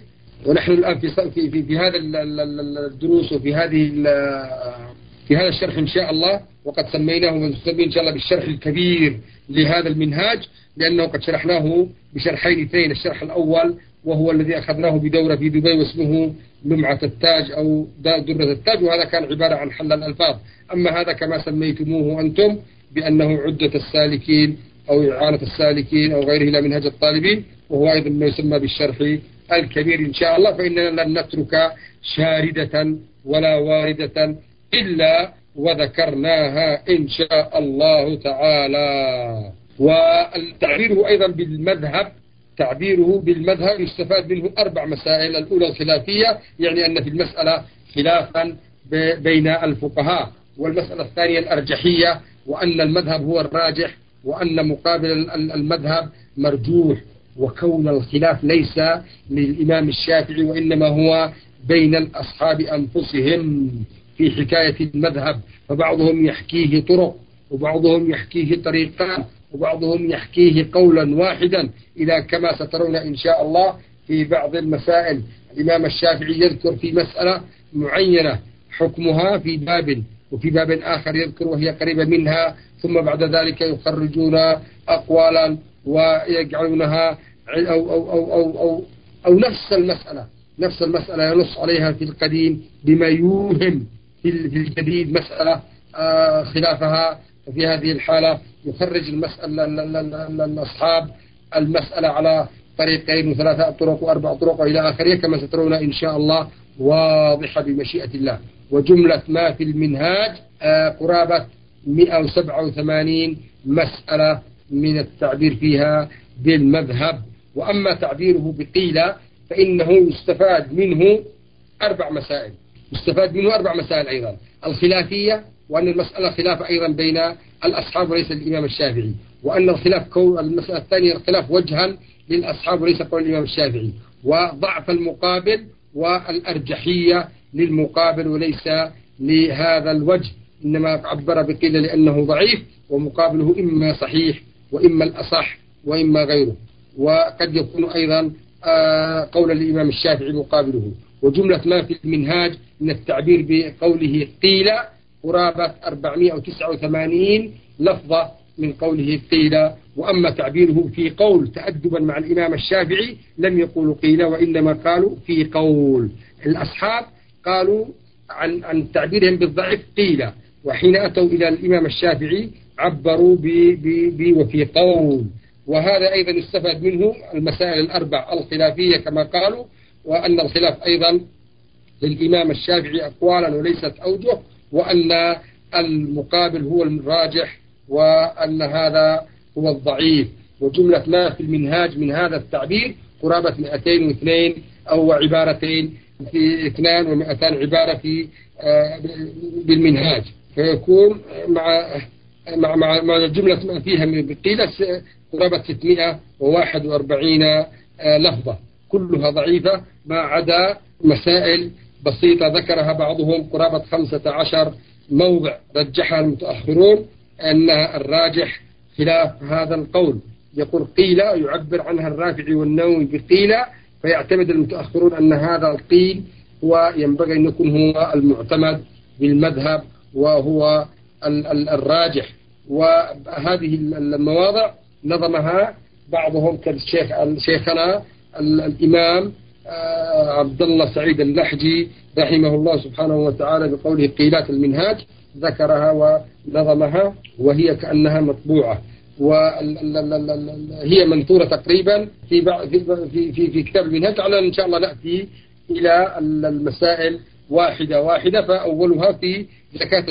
ونحن الآن في هذا الدروس وفي في هذا الشرح إن شاء الله، وقد سميناه ونسميه إن شاء الله بالشرح الكبير لهذا المنهاج، لأنه قد شرحناه بشرحين اثنين. الشرح الأول وهو الذي أخذناه بدورة في دبي واسمه لمعة التاج أو درة التاج، وهذا كان عبارة عن حل الألفاظ. أما هذا كما سميتموه أنتم بأنه عدة السالكين أو إعانة السالكين أو غيره إلى منهج الطالبين، وهو أيضا ما يسمى بالشرح الكبير إن شاء الله. فإننا لن نترك شاردة ولا واردة إلا وذكرناها إن شاء الله تعالى. والتعبير أيضا بالمذهب، تعبيره بالمذهب يستفاد منه 4 مسائل. الأولى الخلافية، يعني أن في المسألة خلافا بين الفقهاء. والمسألة الثانية الأرجحية، وأن المذهب هو الراجح وأن مقابل المذهب مرجوح، وكون الخلاف ليس للإمام الشافعي وإنما هو بين الأصحاب أنفسهم في حكاية المذهب، فبعضهم يحكيه طرق وبعضهم يحكيه طريقان وبعضهم يحكيه قولا واحدا، إلى كما سترون إن شاء الله في بعض المسائل الإمام الشافعي يذكر في مسألة معينة حكمها في باب، وفي باب آخر يذكر وهي قريبة منها، ثم بعد ذلك يخرجون أقوالا ويجعلونها أو نفس المسألة ينص عليها في القديم بما يوهم في الجديد مسألة خلافها. في هذه الحالة يخرج الأصحاب المسألة على طريقين و3 طرق و4 طرق إلى آخره، كما سترون إن شاء الله واضحة بمشيئة الله. وجملة ما في المنهاج قرابة 187 مسألة من التعبير فيها بالمذهب. وأما تعبيره بقيل فإنه يستفاد منه 4 مسائل. يستفاد منه 4 مسائل أيضا: الخلافية، وأن المسألة خلاف أيضا بين الأصحاب وليس الإمام الشافعي، وأن الخلاف المسألة الثانية الخلاف وجها للأصحاب وليس قول الإمام الشافعي، وضعف المقابل والأرجحية للمقابل وليس لهذا الوجه، إنما عبر بقيل لأنه ضعيف، ومقابله إما صحيح وإما الأصح وإما غيره، وقد يكون أيضا قول الإمام الشافعي مقابله. وجملة ما في المنهاج من التعبير بقوله قيل قرابة 489 لفظة من قوله قيل. وأما تعبيره في قول تأدبا مع الإمام الشافعي لم يقولوا قيل وإنما قالوا في قول. الأصحاب قالوا عن تعبيرهم بالضعيف قيل، وحين أتوا إلى الإمام الشافعي عبروا وفي قول. وهذا أيضا استفاد منه المسائل ال4 الخلافية كما قالوا، وأن الخلاف أيضا للإمام الشافعي أقوالا وليست أوجه، وأن المقابل هو الراجح وأن هذا هو الضعيف. وجملة ما في المنهاج من هذا التعبير قرابة 202 أو عبارتين في 200 و200 عبارة في بالمنهاج، فيكون مع جملة ما فيها من قيل قرابة 641 لفظة كلها ضعيفة، ما عدا مسائل بسيطة ذكرها بعضهم قرابة 15 موضع رجحها المتأخرون أن الراجح خلاف هذا القول. يقول قيل يعبر عنها الرافعي والنووي بقيل، فيعتمد المتأخرون أن هذا القيل هو ينبغي أن يكون هو المعتمد بالمذهب وهو الراجح. وهذه المواضع نظمها بعضهم كشيخنا الإمام عبد الله سعيد اللحجي رحمه الله سبحانه وتعالى بقوله قيلات المنهاج، ذكرها ونظمها وهي كأنها مطبوعة، وهي منثورة تقريبا في كتاب المنهاج. على إن شاء الله نأتي إلى المسائل واحدة واحدة. فأولها في زكاة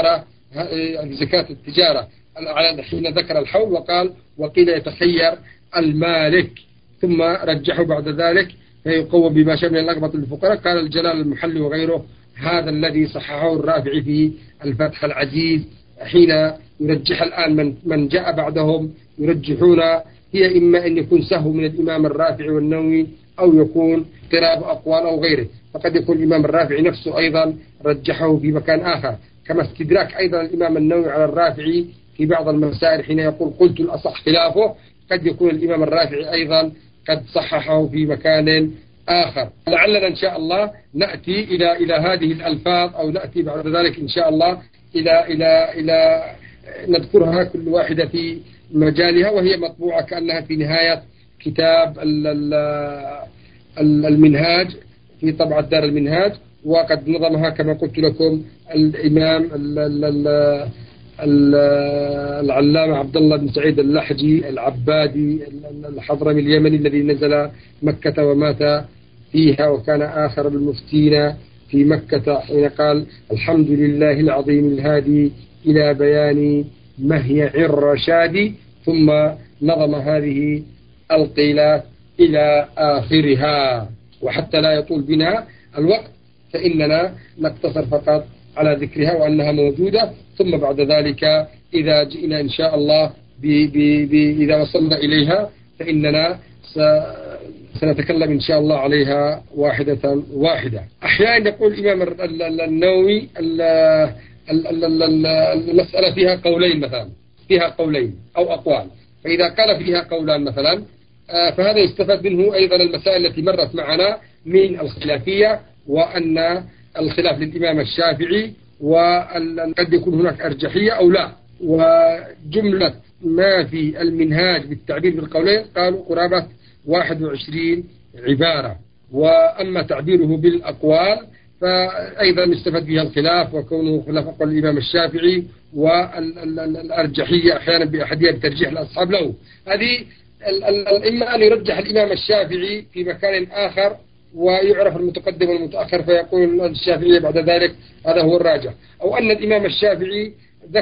التجارة حين ذكر الحول وقال وقيل يتخير المالك، ثم رجحوا بعد ذلك فيقوم بما شمل الأقبط للفقراء. قال الجلال المحلي وغيره هذا الذي صححه الرافعي في الفتح العزيز، حين يرجح الآن من جاء بعدهم يرجحون هي إما أن يكون سهو من الإمام الرافعي والنووي أو يكون اضطراب أقوال أو غيره، فقد يكون الإمام الرافعي نفسه أيضا رجحه في مكان آخر، كما استدراك أيضا الإمام النووي على الرافعي في بعض المسائل حين يقول قلت الأصح خلافه، قد يكون الإمام الرافعي أيضا قد صححه في مكان آخر. لعلنا إن شاء الله نأتي إلى هذه الألفاظ، أو نأتي بعد ذلك إن شاء الله إلى نذكرها كل واحدة في مجالها، وهي مطبوعة كأنها في نهاية كتاب المنهاج في طبعة دار المنهاج. وقد نظمها كما قلت لكم الإمام العلامة عبد الله بن سعيد اللحجي العبادي الحضرمي اليمني، الذي نزل مكة ومات فيها، وكان آخر المفتين في مكة حين قال: الحمد لله العظيم الهادي إلى بيان مهيع الرشاد، ثم نظم هذه القيلات إلى آخرها. وحتى لا يطول بنا الوقت فإننا نقتصر فقط على ذكرها وأنها موجودة، ثم بعد ذلك إذا جئنا إن شاء الله إذا وصلنا إليها فإننا سنتكلم إن شاء الله عليها واحدة واحدة. أحيانا يقول الإمام النووي المسألة فيها قولين مثلا، فيها قولين أو أقوال، فإذا قال فيها قولان مثلا فهذا يستفاد منه أيضا المسائل التي مرت معنا من الخلافية، وأن الخلاف للإمام الشافعي، وقد يكون هناك أرجحية أو لا. وجملة ما في المنهاج بالتعبير بالقولين قالوا قرابة 21 عبارة، وأما تعبيره بالأقوال فأيضا يستفاد بها الخلاف، وكونه خلاف أقوال الإمام الشافعي، والأرجحية أحيانا بأحدها بترجيح الأصحاب له. هذه إما أن يرجح الإمام الشافعي في مكان آخر ويعرف المتقدم والمتأخر فيقول الشافعي بعد ذلك هذا هو الراجح، أو أن الإمام الشافعي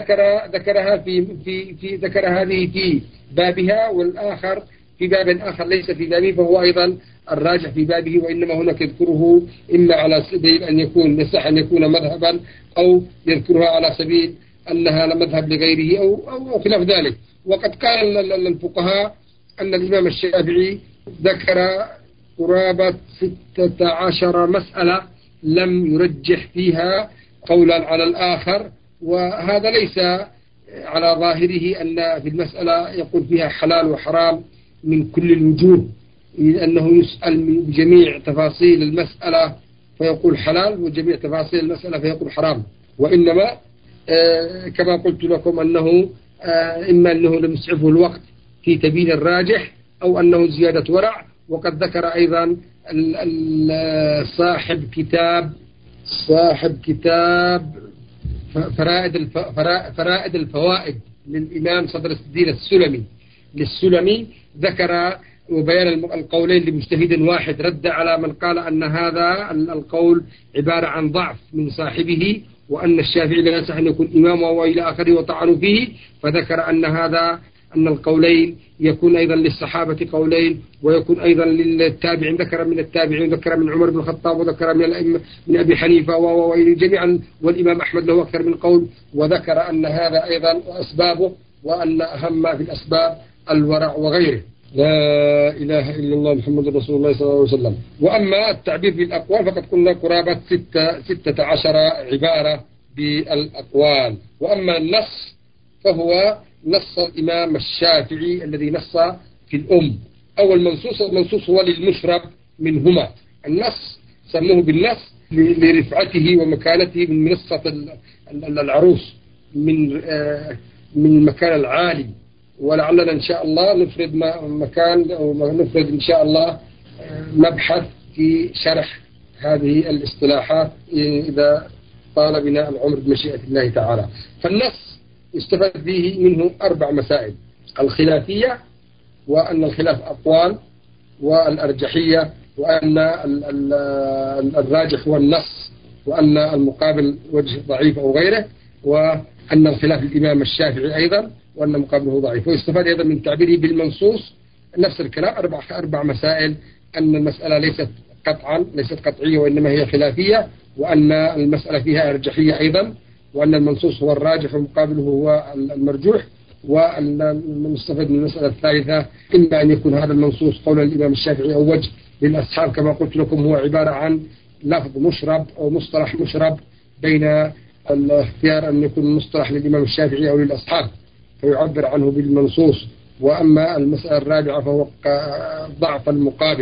ذكر هذه في بابها، والآخر في باب آخر ليس في بابه فهو أيضا الراجح في بابه، وإنما هناك يذكره إما على سبيل أن يكون يصح أن يكون مذهبا، أو يذكرها على سبيل أنها مذهب لغيره أو خلاف ذلك. وقد قال الفقهاء أن الإمام الشافعي ذكر قرابة 16 مسألة لم يرجح فيها قولا على الآخر، وهذا ليس على ظاهره أن في المسألة يقول فيها حلال وحرام من كل الوجوه، لأنه يسأل بجميع تفاصيل المسألة فيقول حلال، وجميع تفاصيل المسألة فيقول حرام. وإنما كما قلت لكم أنه إما أنه لم يسعفه الوقت في تبيين الراجح، أو أنه زيادة ورع. وقد ذكر أيضا صاحب كتاب فرائد الفوائد للإمام صدر الدين للسلمي ذكر وبيان القولين لمجتهد واحد، رد على من قال أن هذا القول عبارة عن ضعف من صاحبه، وأن الشافعي لا يصح أن يكون إماما وإلى آخره وطعنوا فيه، فذكر أن القولين يكون أيضا للصحابة قولين، ويكون أيضا للتابعين، ذكر من التابعين، ذكر من عمر بن الخطاب، وذكر من أبي حنيفة وجميعا، والإمام أحمد له أكثر من قول، وذكر أن هذا أيضا أسبابه، وأن أهم ما في الأسباب الورع وغيره. لا إله إلا الله محمد رسول الله صلى الله عليه وسلم. وأما التعبير بالأقوال فقد قلنا قرابة 16 عبارة بالأقوال. وأما النص فهو نص الإمام الشافعي الذي نص في الأم، أو المنصوص هو للمشرب منهما. النص سموه بالنص لرفعته ومكانته من منصة العروس، من المكان العالي. ولعلنا إن شاء الله نفرد مكان، أو نفرد إن شاء الله مبحث في شرح هذه الاصطلاحات إذا طال بنا العمر بمشيئة الله تعالى. فالنص يستفاد به منه 4 مسائل: الخلافية، وأن الخلاف أقوال، والأرجحية، وأن الراجح هو النص، وأن المقابل وجه ضعيف أو غيره، وأن الخلاف الإمام الشافعي أيضا، وأن مقابله ضعيف. ويستفاد أيضا من تعبيره بالمنصوص نفس الكلام 4 مسائل: أن المسألة ليست قطعية وإنما هي خلافية، وأن المسألة فيها أرجحية أيضا، وأن المنصوص هو الراجح ومقابله هو المرجوح. والمستفاد من المسألة الثالثة إما أن يكون هذا المنصوص قول الإمام الشافعي أو وجه للأصحاب، كما قلت لكم هو عبارة عن لفظ مشرب أو مصطلح مشرب، بين الاختيار أن يكون مصطلح للإمام الشافعي أو للأصحاب فيعبر عنه بالمنصوص. وأما المسألة الرابعة فهو ضعف المقابل،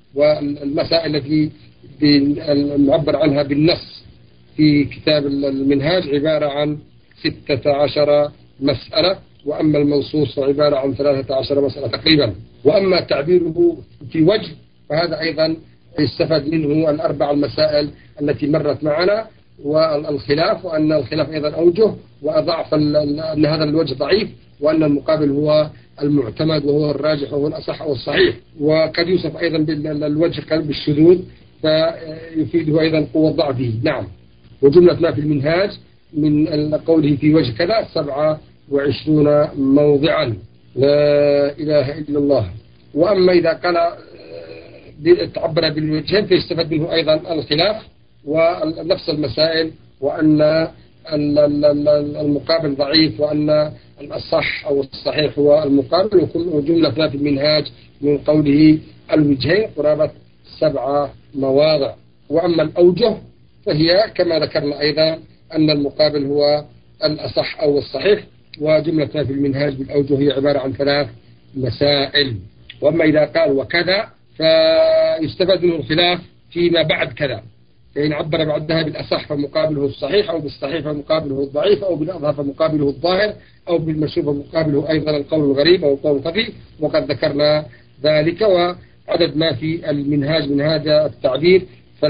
والمسائل التي نعبر عنها بالنص في كتاب المنهاج عبارة عن 16 مسألة، وأما المنصوص عبارة عن 13 مسألة تقريبا. وأما تعبيره في وجه فهذا أيضا يستفاد منه الأربع المسائل التي مرت معنا، والخلاف، وأن الخلاف أيضا أوجه، وأضعف أن هذا الوجه ضعيف، وأن المقابل هو المعتمد وهو الراجح وهو الأصح أو الصحيح. وقد يوصف أيضا بالوجه بالشذوذ فيفيده أيضا قوة ضعفه. نعم. وجملة ما في المنهاج من قوله في وجه كذا 27 موضعا. لا إله إلا الله. وأما إذا قال تعبر بالوجهين فيستفاد منه أيضا الخلاف ونفس المسائل، وأن المقابل ضعيف، وأن الأصح أو الصحيح هو المقابل. وجملة ما في المنهاج من قوله الوجهين قرابة 7 مواضع. وأما الأوجه فهي كما ذكرنا أيضا أن المقابل هو الأصح أو الصحيح. وجملة ما في المنهاج بالأوجه هي عبارة عن 3 مسائل. وأما إذا قال وكذا فيستفاد منه الخلاف فيما بعد كذا، فإن عبر بعدها بالأصح فمقابله الصحيح، أو بالصحيح فمقابله الضعيف، أو بالأظهر فمقابله الظاهر، أو بالمشهور فمقابله أيضا القول الغريب أو القول الخفي، وقد ذكرنا ذلك. وعدد ما في المنهاج من هذا التعبير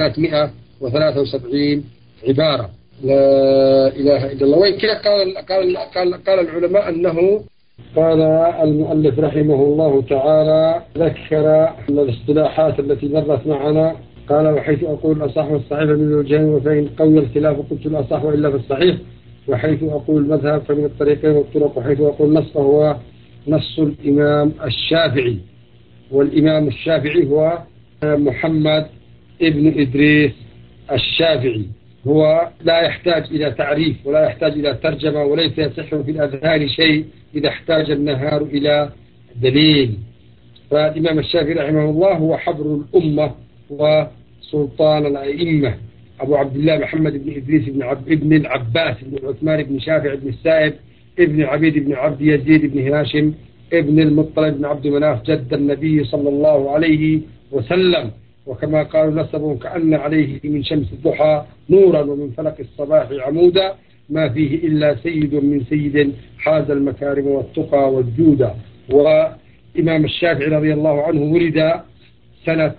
373 عبارة. لا إله إلا الله. وإن كده قال العلماء أنه قال المؤلف رحمه الله تعالى ذكر الاصطلاحات التي مرت معنا. قال وحيث أقول الأصح والصحيح من الوجهين، وفإن قوي الخلاف قلت الأصح وإلا في الصحيح، وحيث أقول المذهب فمن الطريقين والطرق، وحيث أقول نص فهو نص الإمام الشافعي. والإمام الشافعي هو محمد ابن إدريس الشافعي. هو لا يحتاج إلى تعريف ولا يحتاج إلى ترجمة، وليس يصح في الأذهان شيء إذا احتاج النهار إلى دليل. فالإمام الشافعي رحمه الله هو حبر الأمة وسلطان الأئمة، أبو عبد الله محمد بن إدريس ابن العباس بن عثمان بن شافع بن السائب ابن عبيد بن عبد يزيد بن هاشم ابن المطلب بن عبد مناف جد النبي صلى الله عليه وسلم. وكما قالوا نسبه كأن عليه من شمس الضحى نورا ومن فلك الصباح عمودا، ما فيه إلا سيد من سيد حاز المكارم والتقى والجودة. وإمام الشافعي رضي الله عنه ولد سنة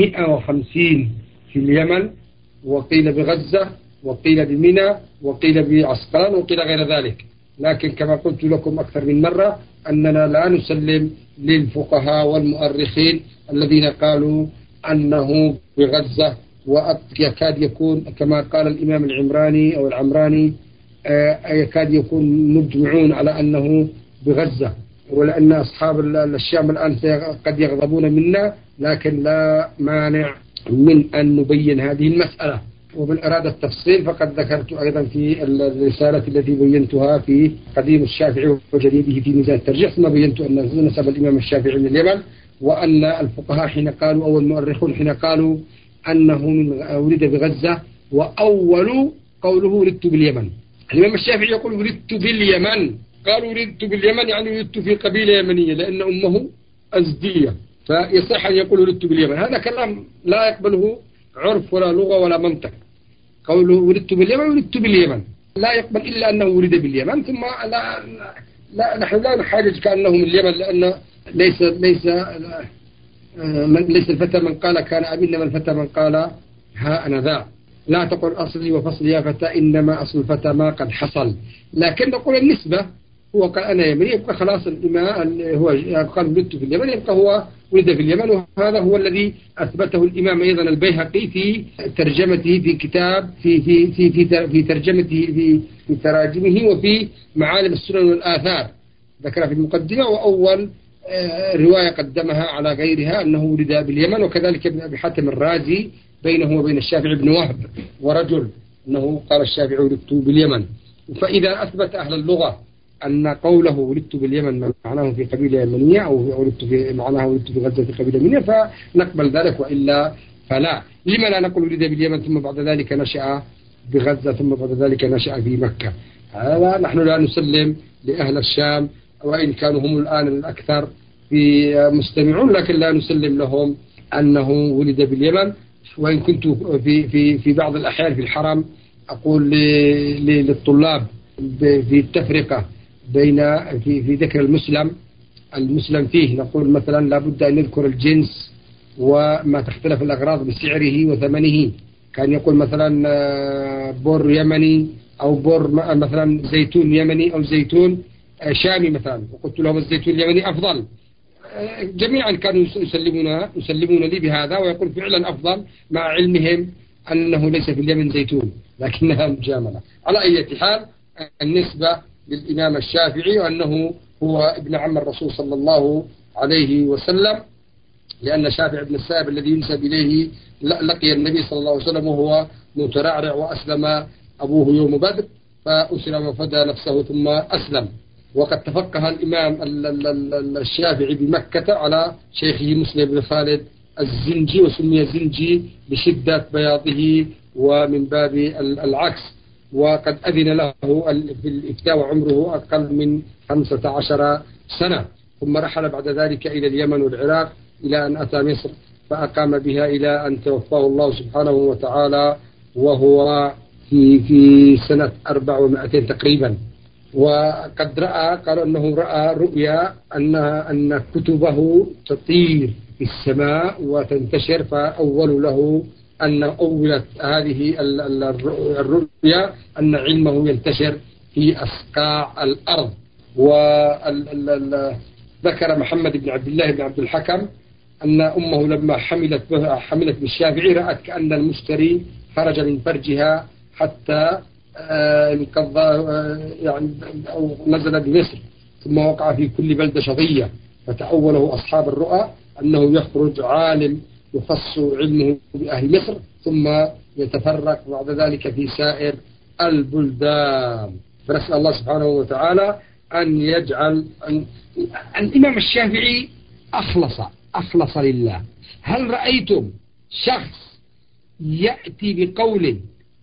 150 في اليمن، وقيل بغزة، وقيل بمنى، وقيل بعسقلان، وقيل غير ذلك. لكن كما قلت لكم أكثر من مرة أننا لا نسلم للفقهاء والمؤرخين الذين قالوا أنه بغزة، ويكاد يكون كما قال الإمام العمراني أو العمراني يكاد يكون مجمعون على أنه بغزة. ولأن أصحاب الشام الآن قد يغضبون منا، لكن لا مانع من أن نبين هذه المسألة. ومن أراد التفصيل فقد ذكرت أيضا في الرسالة التي بينتها في قديم الشافعي وجديده في ميزان الترجيح، ثم بينت أن نسب الإمام الشافعي من اليمن، وأن الفقهاء حين قالوا أو المؤرخون حين قالوا أنه ولد بغزة، وأول قوله ولدت باليمن. الإمام الشافعي يقول ولدت باليمن، قالوا ولدت باليمن يعني ولدت في قبيلة يمنية لأن أمه أزدية، فيصح أن يقول ولدت باليمن. هذا كلام لا يقبله عرف ولا لغة ولا منطق. قوله ولدت باليمن ولدت باليمن لا يقبل إلا أنه ولد باليمن. ثم نحن لا نحاجج كأنه من اليمن، لأن ليس الفتى من قال كان أبي، إنما الفتى من قال ها أنا ذا. لا تقل أصلي وفصلي يا فتى، إنما أصل الفتى ما قد حصل. لكن نقول النسبة، هو قال أنا يمني يبقى خلاص الإمام هو قال ولدت في اليمن يبقى هو ولد في اليمن. وهذا هو الذي أثبته الإمام أيضا البيهقي في ترجمته في كتاب في ترجمته في تراجمه وفي معالم السنن والآثار، ذكر في المقدمة. وأول رواية قدمها على غيرها أنه ولد باليمن. وكذلك ابن أبي حاتم الرازي بينه وبين الشافعي بن وهب ورجل أنه قال الشافعي ولدت باليمن. فإذا أثبت أهل اللغة أن قوله ولدت باليمن معناه في قبيلة يمنية، أو معناه ولدت في غزة في قبيلة يمنية، فنقبل ذلك، وإلا فلا. لما لا نقول ولد باليمن ثم بعد ذلك نشأ بغزة ثم بعد ذلك نشأ في مكة؟ هذا نحن لا نسلم لأهل الشام، وإن كانوا هم الآن الأكثر في مستمعون، لكن لا نسلم لهم أنه ولد باليمن، وإن كنت في بعض الأحيان في الحرم أقول للطلاب في التفرقة بين في ذكر المسلم فيه، نقول مثلا لابد أن نذكر الجنس وما تختلف الأغراض بسعره وثمنه. كان يقول مثلا بر يمني أو بر مثلا زيتون يمني أو زيتون شامي مثلا، وقلت لهم الزيتون اليمني أفضل. جميعا كانوا يسلمون لي بهذا، ويقول فعلا أفضل، مع علمهم أنه ليس في اليمن زيتون لكنها مجاملة. على أي حال النسبة للإمام الشافعي، وأنه هو ابن عم الرسول صلى الله عليه وسلم، لأن شافع بن السائب الذي ينسب إليه لقي النبي صلى الله عليه وسلم وهو مترعرع، وأسلم أبوه يوم بدر فأسلم وفدى نفسه ثم أسلم. وقد تفقه الإمام الشافعي بمكة على شيخه مسلم بن خالد الزنجي، وسمي زنجي بشدة بياضه ومن باب العكس. وقد أذن له في الإفتاء وعمره أقل من 15 سنة، ثم رحل بعد ذلك إلى اليمن والعراق إلى أن أتى مصر فأقام بها إلى أن توفاه الله سبحانه وتعالى، وهو في سنة 400 تقريبا. وقد قالوا أنه رأى رؤيا أن كتبه تطير في السماء وتنتشر، فأول له أن أولت هذه الرؤيا أن علمه ينتشر في أصقاع الأرض. وذكر محمد بن عبد الله بن عبد الحكم أن أمه لما حملت بالشافعي رأت كأن المشتري خرج من فرجها حتى انقضى يعني أو نزل بمصر، ثم وقع في كل بلدة شظية، فتأوله أصحاب الرؤى أنه يخرج عالم يخص علمه بأهل مصر ثم يتفرق بعد ذلك في سائر البلدان. فنسأل الله سبحانه وتعالى أن يجعل الإمام الشافعي أخلص لله. هل رأيتم شخص يأتي بقول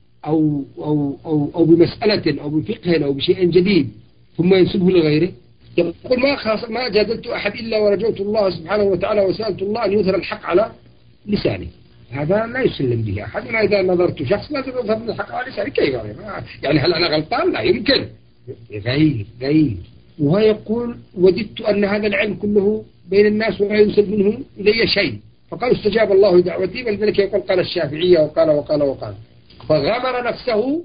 أو بمسألة أو بفقه أو بشيء جديد ثم ينسبه لغيره؟ يقول ما جادلت أحد إلا ورجوت الله سبحانه وتعالى وسألت الله أن يظهر الحق على لسانه. هذا لا يسلم به أحد. أنا إذا نظرت شخص لازم يظهر الحق على لسانه. كيف يعني هل أنا غلطان؟ لا يمكن. غير وهو يقول وددت أن هذا العلم كله بين الناس ولا ينسب منه إلي شيء، فقال استجاب الله دعوتي، بل ذلك يقول قال الشافعية وقال فغمر نفسه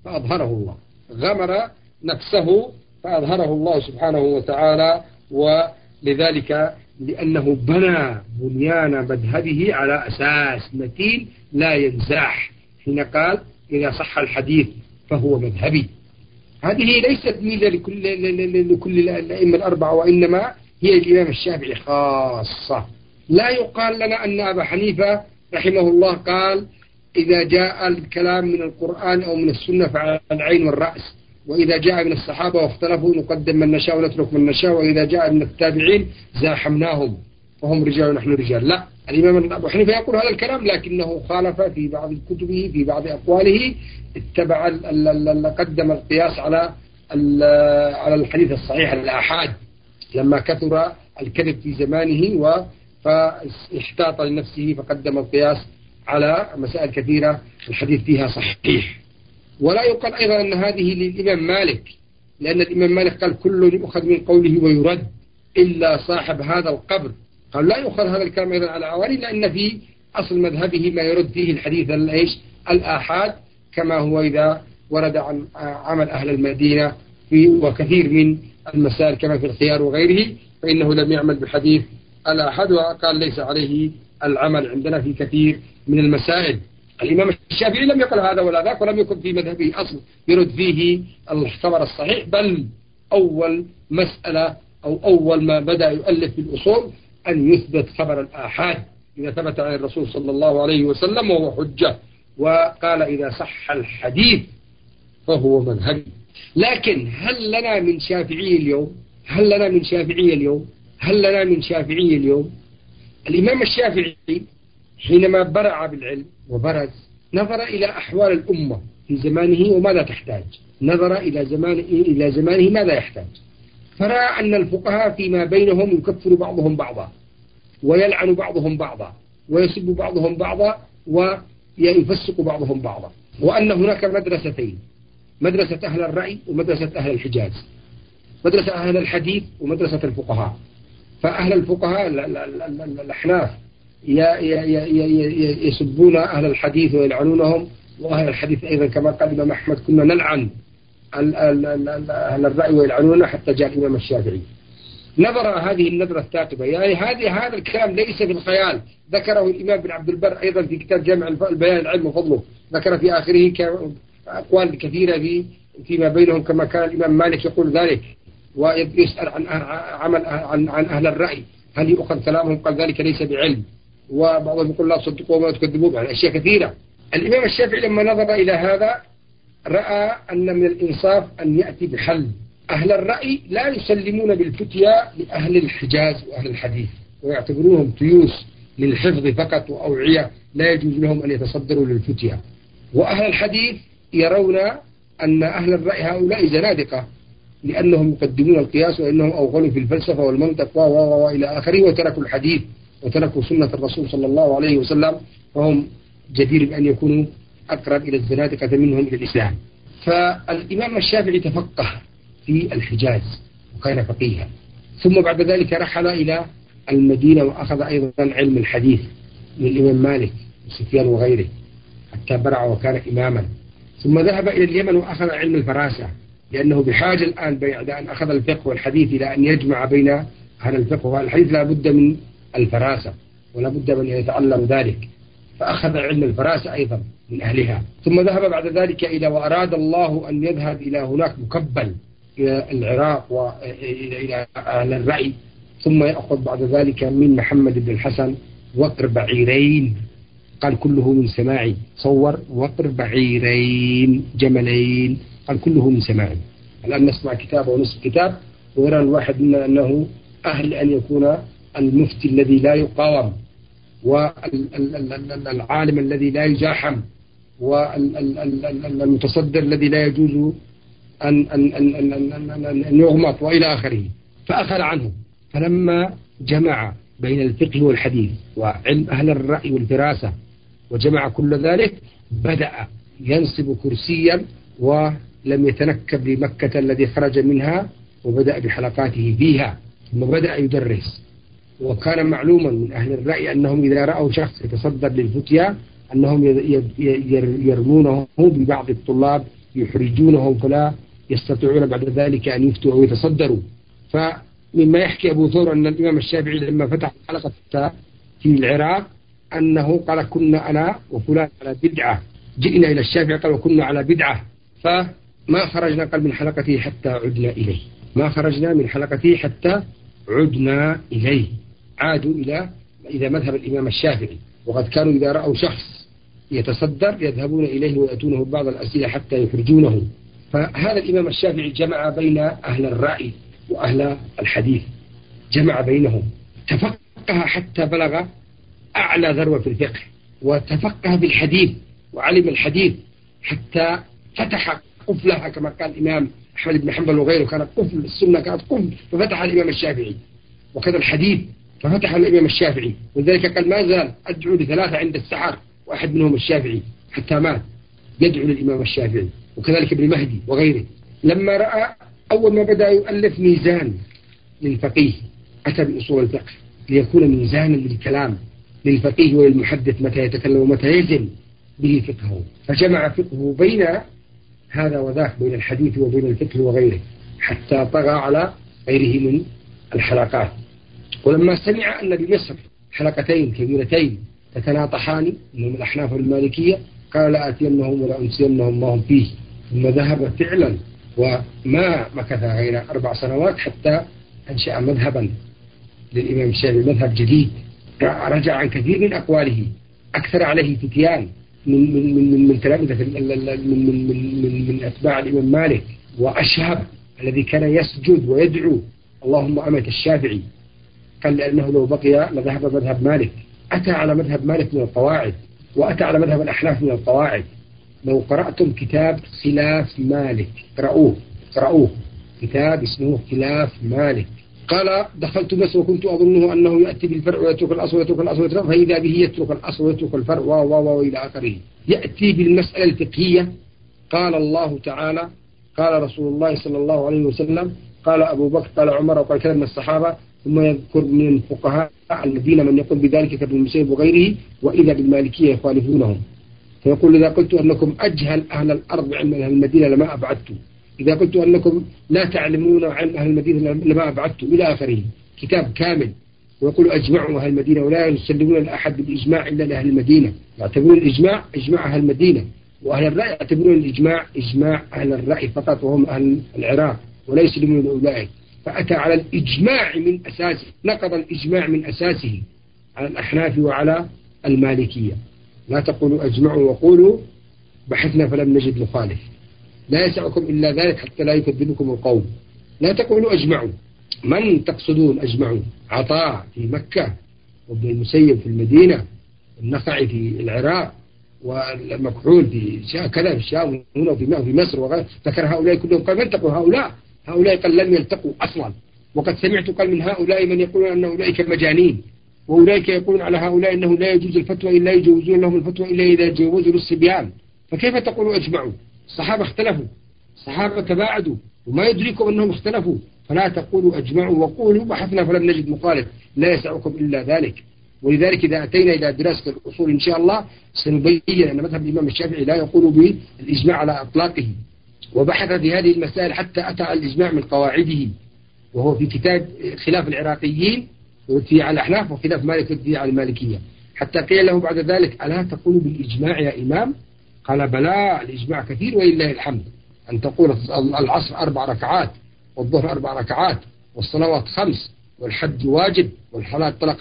فأظهره الله سبحانه وتعالى. ولذلك لأنه بنى بنيان مذهبه على أساس متين لا ينزاح، حين قال إذا صح الحديث فهو مذهبي. هذه ليست ميزة لكل الأئمة الأربعة، وإنما هي الإمام الشافعي خاصة. لا يقال لنا أن أبا حنيفة رحمه الله قال إذا جاء الكلام من القرآن أو من السنة فعلى العين والرأس، وإذا جاء من الصحابة واختلفوا نقدم من نشاء ونترك من نشاء، وإذا جاء من التابعين زاحمناهم فهم رجال ونحن رجال. لا، الإمام أبو حنيفة يقول هذا الكلام، لكنه خالف في بعض كتبه في بعض أقواله، اتبع قدم القياس على الحديث الصحيح الآحاد لما كثر الكذب في زمانه، فاحتاط لنفسه فقدم القياس على مسائل كثيرة الحديث فيها صحيح. ولا يقال أيضا أن هذه للإمام مالك، لأن الإمام مالك قال كل يؤخذ من قوله ويرد إلا صاحب هذا القبر. قال لا يؤخذ هذا الكلام أيضا على عوالي، لأن في أصل مذهبه ما يرد فيه الحديث الآحاد، كما هو إذا ورد عن عمل أهل المدينة وكثير من المسائل كما في الخيار وغيره، فإنه لم يعمل بحديث الآحاد، وقال ليس عليه العمل عندنا في كثير من المسائل. الإمام الشافعي لم يقل هذا ولا ذاك، ولم يكن في مذهبه أصل يرد فيه الخبر الصحيح، بل أول مسألة أو أول ما بدأ يؤلف في الأصول أن يثبت خبر الآحاد إذا ثبت عن الرسول صلى الله عليه وسلم وهو حجة، وقال إذا صح الحديث فهو مذهبي. لكن هل لنا من شافعي اليوم؟ الإمام الشافعي حينما برع بالعلم وبرز نظر إلى أحوال الأمة في زمانه وماذا تحتاج، نظر إلى زمانه ماذا يحتاج، فرأى أن الفقهاء فيما بينهم يكفر بعضهم بعضا ويلعن بعضهم بعضا، ويسب بعضهم بعضا ويفسق بعضهم بعضا، وأن هناك مدرستين، مدرسة أهل الرأي ومدرسة أهل الحجاز، مدرسة أهل الحديث ومدرسة الفقهاء. فأهل الفقهاء الأحناف يسبون أهل الحديث ويلعنونهم، وأهل الحديث أيضا كما قال الإمام أحمد كنا نلعن أهل الرأي ويلعنوننا حتى جاء الإمام الشافعي. نظر هذه النظرة الثاقبة، يعني هذا الكلام ليس بالخيال، ذكره الإمام بن عبد البر أيضا في كتاب جامع البيان العلم وفضله، ذكر في آخره أقوال كثيرة فيما بينهم، كما كان الإمام مالك يقول ذلك ويسأل عن أهل الرأي هل يؤخذ كلامهم، قال ذلك ليس بعلم، وبعضهم يقول لا تصدقوا وما تكذبوا، يعني أشياء كثيرة. الإمام الشافعي لما نظر إلى هذا رأى أن من الإنصاف أن يأتي بحل. أهل الرأي لا يسلمون بالفتيا لأهل الحجاز وأهل الحديث، ويعتبرونهم تيوس للحفظ فقط وأوعية لا يجوز لهم أن يتصدروا للفتيا. وأهل الحديث يرون أن أهل الرأي هؤلاء زنادقة، لأنهم يقدمون القياس وإنهم أوغلوا في الفلسفة والمنطق وإلى آخره، وتركوا الحديث وتركوا سنة الرسول صلى الله عليه وسلم، فهم جدير بأن يكونوا أقرب إلى الزنادقة منهم إلى الإسلام. فالإمام الشافعي تفقه في الحجاز وكان فقيها، ثم بعد ذلك رحل إلى المدينة وأخذ أيضا علم الحديث من الإمام مالك وسفيان وغيره حتى برع وكان إماما، ثم ذهب إلى اليمن وأخذ علم الفراسة، لأنه بحاجة الآن بعد أن أخذ الفقه والحديث إلى أن يجمع بين أهل الفقه والحديث لا بد من الفراسة ولا بد من يتعلم ذلك، فأخذ علم الفراسة أيضا من أهلها. ثم ذهب بعد ذلك إلى، وأراد الله أن يذهب إلى هناك مكبل إلى العراق وإلى أهل الرأي، ثم يأخذ بعد ذلك من محمد بن الحسن وقر بعيرين، قال كله من سماعي، صور وقر بعيرين جملين، قال كله من سماعي. الآن نسمع كتاب ونصف كتاب، ويرى الواحد منا أنه أهل أن يكون المفتي الذي لا يقاوم، والعالم الذي لا يزاحم، والمتصدر الذي لا يجوز أن يغمط وإلى آخره. فأخذ عنه، فلما جمع بين الفقه والحديث وعلم أهل الرأي والفراسة وجمع كل ذلك، بدأ ينصب كرسيا ولم يتنكب لمكة الذي خرج منها، وبدأ بحلقاته فيها، ثم بدأ يدرس. وكان معلوما من أهل الرأي أنهم إذا رأوا شخص يتصدر للفتيا أنهم يرمونه ببعض الطلاب يحرجونهم، فلا يستطيعون بعد ذلك أن يفتوا أو يتصدروا. فمما يحكي أبو ثور أن الإمام الشافعي لما فتح حلقة في العراق أنه قال كنا أنا وفلان على بدعة، جئنا إلى الشافعي قال وكنا على بدعة، فما خرجنا قال من حلقته حتى عدنا إليه، ما خرجنا من حلقته حتى عدنا إليه. عادوا إلى مذهب الإمام الشافعي، وقد كانوا إذا رأوا شخص يتصدر يذهبون إليه ويأتونه بعض الأسئلة حتى يخرجونه. فهذا الإمام الشافعي جمع بين أهل الرأي وأهل الحديث، جمع بينهم، تفقه حتى بلغ أعلى ذروة في الفقه، وتفقه بالحديث وعلم الحديث حتى فتح قفلها كما قال الإمام أحمد بن حنبل وغيره، كانت قفل السنة كانت قفل ففتح الإمام الشافعي، وكذا الحديث ففتح الإمام الشافعي، ولذلك قال ما زال أدعو لثلاثة عند السحر واحد منهم الشافعي، حتى مات يدعو للإمام الشافعي، وكذلك ابن مهدي وغيره. لما رأى أول ما بدأ يؤلف ميزان للفقيه، أتى بأصول الفقه ليكون ميزانا للكلام للفقيه وللمحدث متى يتكلم ومتى يزن به فقهه، فجمع فقهه بين هذا وذاك، بين الحديث وبين الفقه وغيره، حتى طغى على غيره من الحلقات. ولما سمع أن بمصر حلقتين كبيرتين تتناطحان منهم الأحناف والمالكية، قال لآتينهم ولا أنسينهم ما هم فيه، ثم ذهب فعلا وما مكث غير 4 سنوات حتى أنشأ مذهبا للإمام الشافعي، مذهب جديد رجع عن كثير من أقواله، أكثر عليه فتيان من تلامذة من أتباع الإمام مالك، وأشهب الذي كان يسجد ويدعو اللهم أمت الشافعي، قال لأنه لو بقي لذهب مذهب مالك. أتى على مذهب مالك من القواعد، وأتى على مذهب الأحناف من القواعد. لو قرأتم كتاب خلاف مالك، اقرأوه كتاب اسمه خلاف مالك قال دخلت مصر وكنت أظنه أنه يأتي بالفرع ويترك الأصل ويترك الأصل ويترك، فإذا به يترك الأصل ويترك الفرع وإلى آخره. يأتي بالمسألة الفقهية. قال الله تعالى، قال رسول الله صلى الله عليه وسلم، قال أبو بكر، قال عمر، وقال كذا من الصحابة، ثم يذكر من الفقهاء الذين من يقول بذلك كابن المسيب وغيره، وإذا بالمالكية يخالفونهم. فيقول إذا قلت أنكم أجهل أهل الأرض عن أهل المدينة لما أبعدتم، إذا قلت أنكم لا تعلمون عن أهل المدينة لما أبعدتم، إلى آخره. كتاب كامل. ويقول أجمعوا أهل المدينة، ولا يسلمون لأحد بالإجماع إلا لأهل المدينة، يعتبرون الإجماع إجماع أهل المدينة، وأهل الرأي يعتبرون الإجماع إجماع أهل الرأي فقط، وهم أهل العراق، ولا يسلمون لأولئك. فأتى على الإجماع من أساسه، نقض الإجماع من أساسه على الأحناف وعلى المالكية. لا تقولوا أجمعوا وقولوا بحثنا فلم نجد مخالف، لا يسعكم إلا ذلك حتى لا يكذبكم القوم. لا تقولوا أجمعوا. من تقصدون أجمعوا؟ عطاء في مكة، وابن المسيب في المدينة، النخعي في العراق، والمكحول في كذا في الشام، هنا في مصر وغيره. ذكر هؤلاء كلهم، قال من تقول هؤلاء؟ هؤلاء قال لم يلتقوا أصلا. وقد سمعت قال من هؤلاء من يقولون أن أولئك مجانين، وأولئك يقولون على هؤلاء أنه لا يجوز الفتوى إلا يجوزون لهم الفتوى إلا إذا جوزوا للصبيان. فكيف تقولوا أجمعوا؟ الصحابة اختلفوا، الصحابة تباعدوا، وما يدركوا أنهم اختلفوا. فلا تقولوا أجمعوا وقولوا بحثنا فلم نجد مخالف، لا يسعكم إلا ذلك. ولذلك إذا أتينا إلى دراسة الأصول إن شاء الله سنبين أن مذهب الإمام الشافعي لا يقول بالإجماع على إطلاقه، وبحث في هذه المسائل حتى أتى الإجماع من قواعده، وهو في كتاب خلاف العراقيين في على الأحناف، وخلاف مالك في على المالكية. حتى قيل له بعد ذلك ألا تقول بالإجماع يا إمام؟ قال بلى، الإجماع كثير ولله الحمد. أن تقول العصر 4 ركعات، والظهر 4 ركعات، والصلوات 5، والحج واجب، والحلال طلق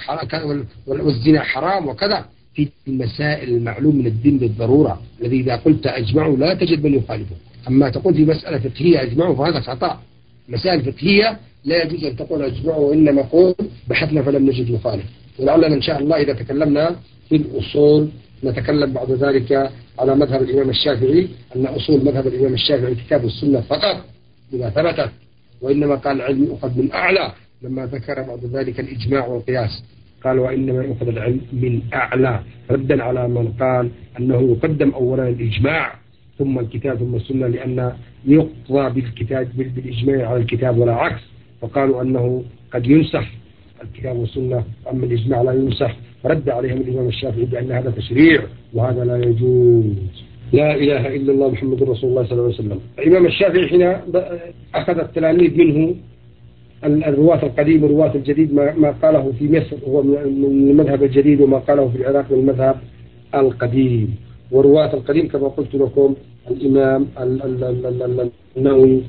والزنا حرام، وكذا في المسائل المعلوم من الدين بالضرورة، الذي إذا قلت أجمعوا لا تجد من يخالفه. أما تقول في مسألة فقهية أجمعوا فهذا خطأ. مسائل فقهية لا يجوز أن تقول أجمعوا، وإنما قول بحثنا فلم نجد مخالف. ولعلنا إن شاء الله إذا تكلمنا في الأصول نتكلم بعد ذلك على مذهب الإمام الشافعي، أن أصول مذهب الإمام الشافعي كتاب السنة فقط بما ثبتت، وإنما قال العلم يؤخذ من أعلى، لما ذكر بعد ذلك الإجماع والقياس قال وإنما يؤخذ العلم من أعلى، ردا على من قال أنه يقدم أولا الإجماع ثم الكتاب ثم السنة، لأن يقضى بالكتاب بالإجماع على الكتاب ولا عكس. فقالوا أنه قد ينسخ الكتاب والسنة، أما الإجماع لا ينسخ. رد عليهم الإمام الشافعي بأن هذا تشريع وهذا لا يجوز. لا إله إلا الله محمد رسول الله صلى الله عليه وسلم. الإمام الشافعي حين أخذ التلاميذ منه الرواة القديم والرواة الجديد، ما قاله في مصر هو من المذهب الجديد، وما قاله في العراق من المذهب القديم. والرواة القديم كما قلت لكم الإمام النووي،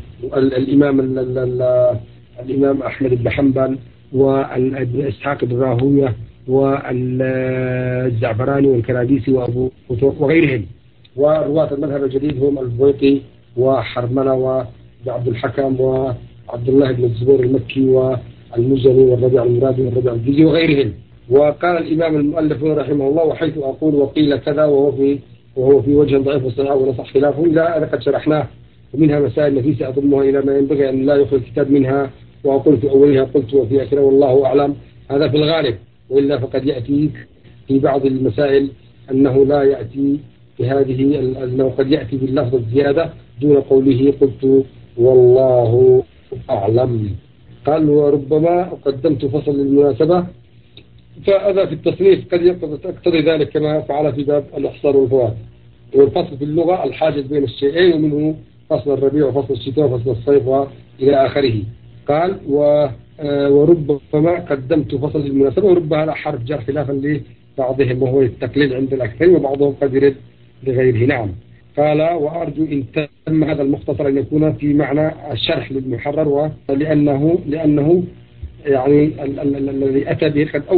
الإمام أحمد بن حنبل، وابن إسحاق بن راهوية، والزعفراني والكراديسي وأبو وغيرهم. ورواة المذهب الجديد هم البويقي وحرملة وعبد الحكم وعبد الله بن الزبير المكي والمزني والربيع المرادي والربيع الجيزي وغيرهم. وقال الإمام المؤلف رحمه الله وحيث أقول وقيل كذا وهو في وجه ضعيف وصحيح ونصح خلافه إلى قد شرحناه، ومنها مسائل نفيسة أضمها إلى ما ينبغي أن لا يخرج الكتاب منها، وأقول في أولها قلت وفي آخرها والله أعلم. هذا في الغالب، وإلا فقد يأتي في بعض المسائل أنه لا يأتي بهذه، أنه قد يأتي باللفظ الزيادة دون قوله قلت والله أعلم. قال وربما قدمت فصل للمناسبة، فهذا في التصنيف قد يقتضي ذلك كما فعل في باب الإحصار والفوات. والفصل في اللغة الحاجز بين الشيئين، ومنه فصل الربيع وفصل الشتاء وفصل الصيف وإلى آخره. قال وربما قدمت فصل للمناسبة، وربما هذا حرف جر خلافا لبعضهم وهو التقليل عند الأكثر، وبعضهم قد يرد لغيره. نعم. قال وأرجو إن تم هذا المختصر أن يكون في معنى الشرح للمحرر، لأنه يعني الذي أتى به قد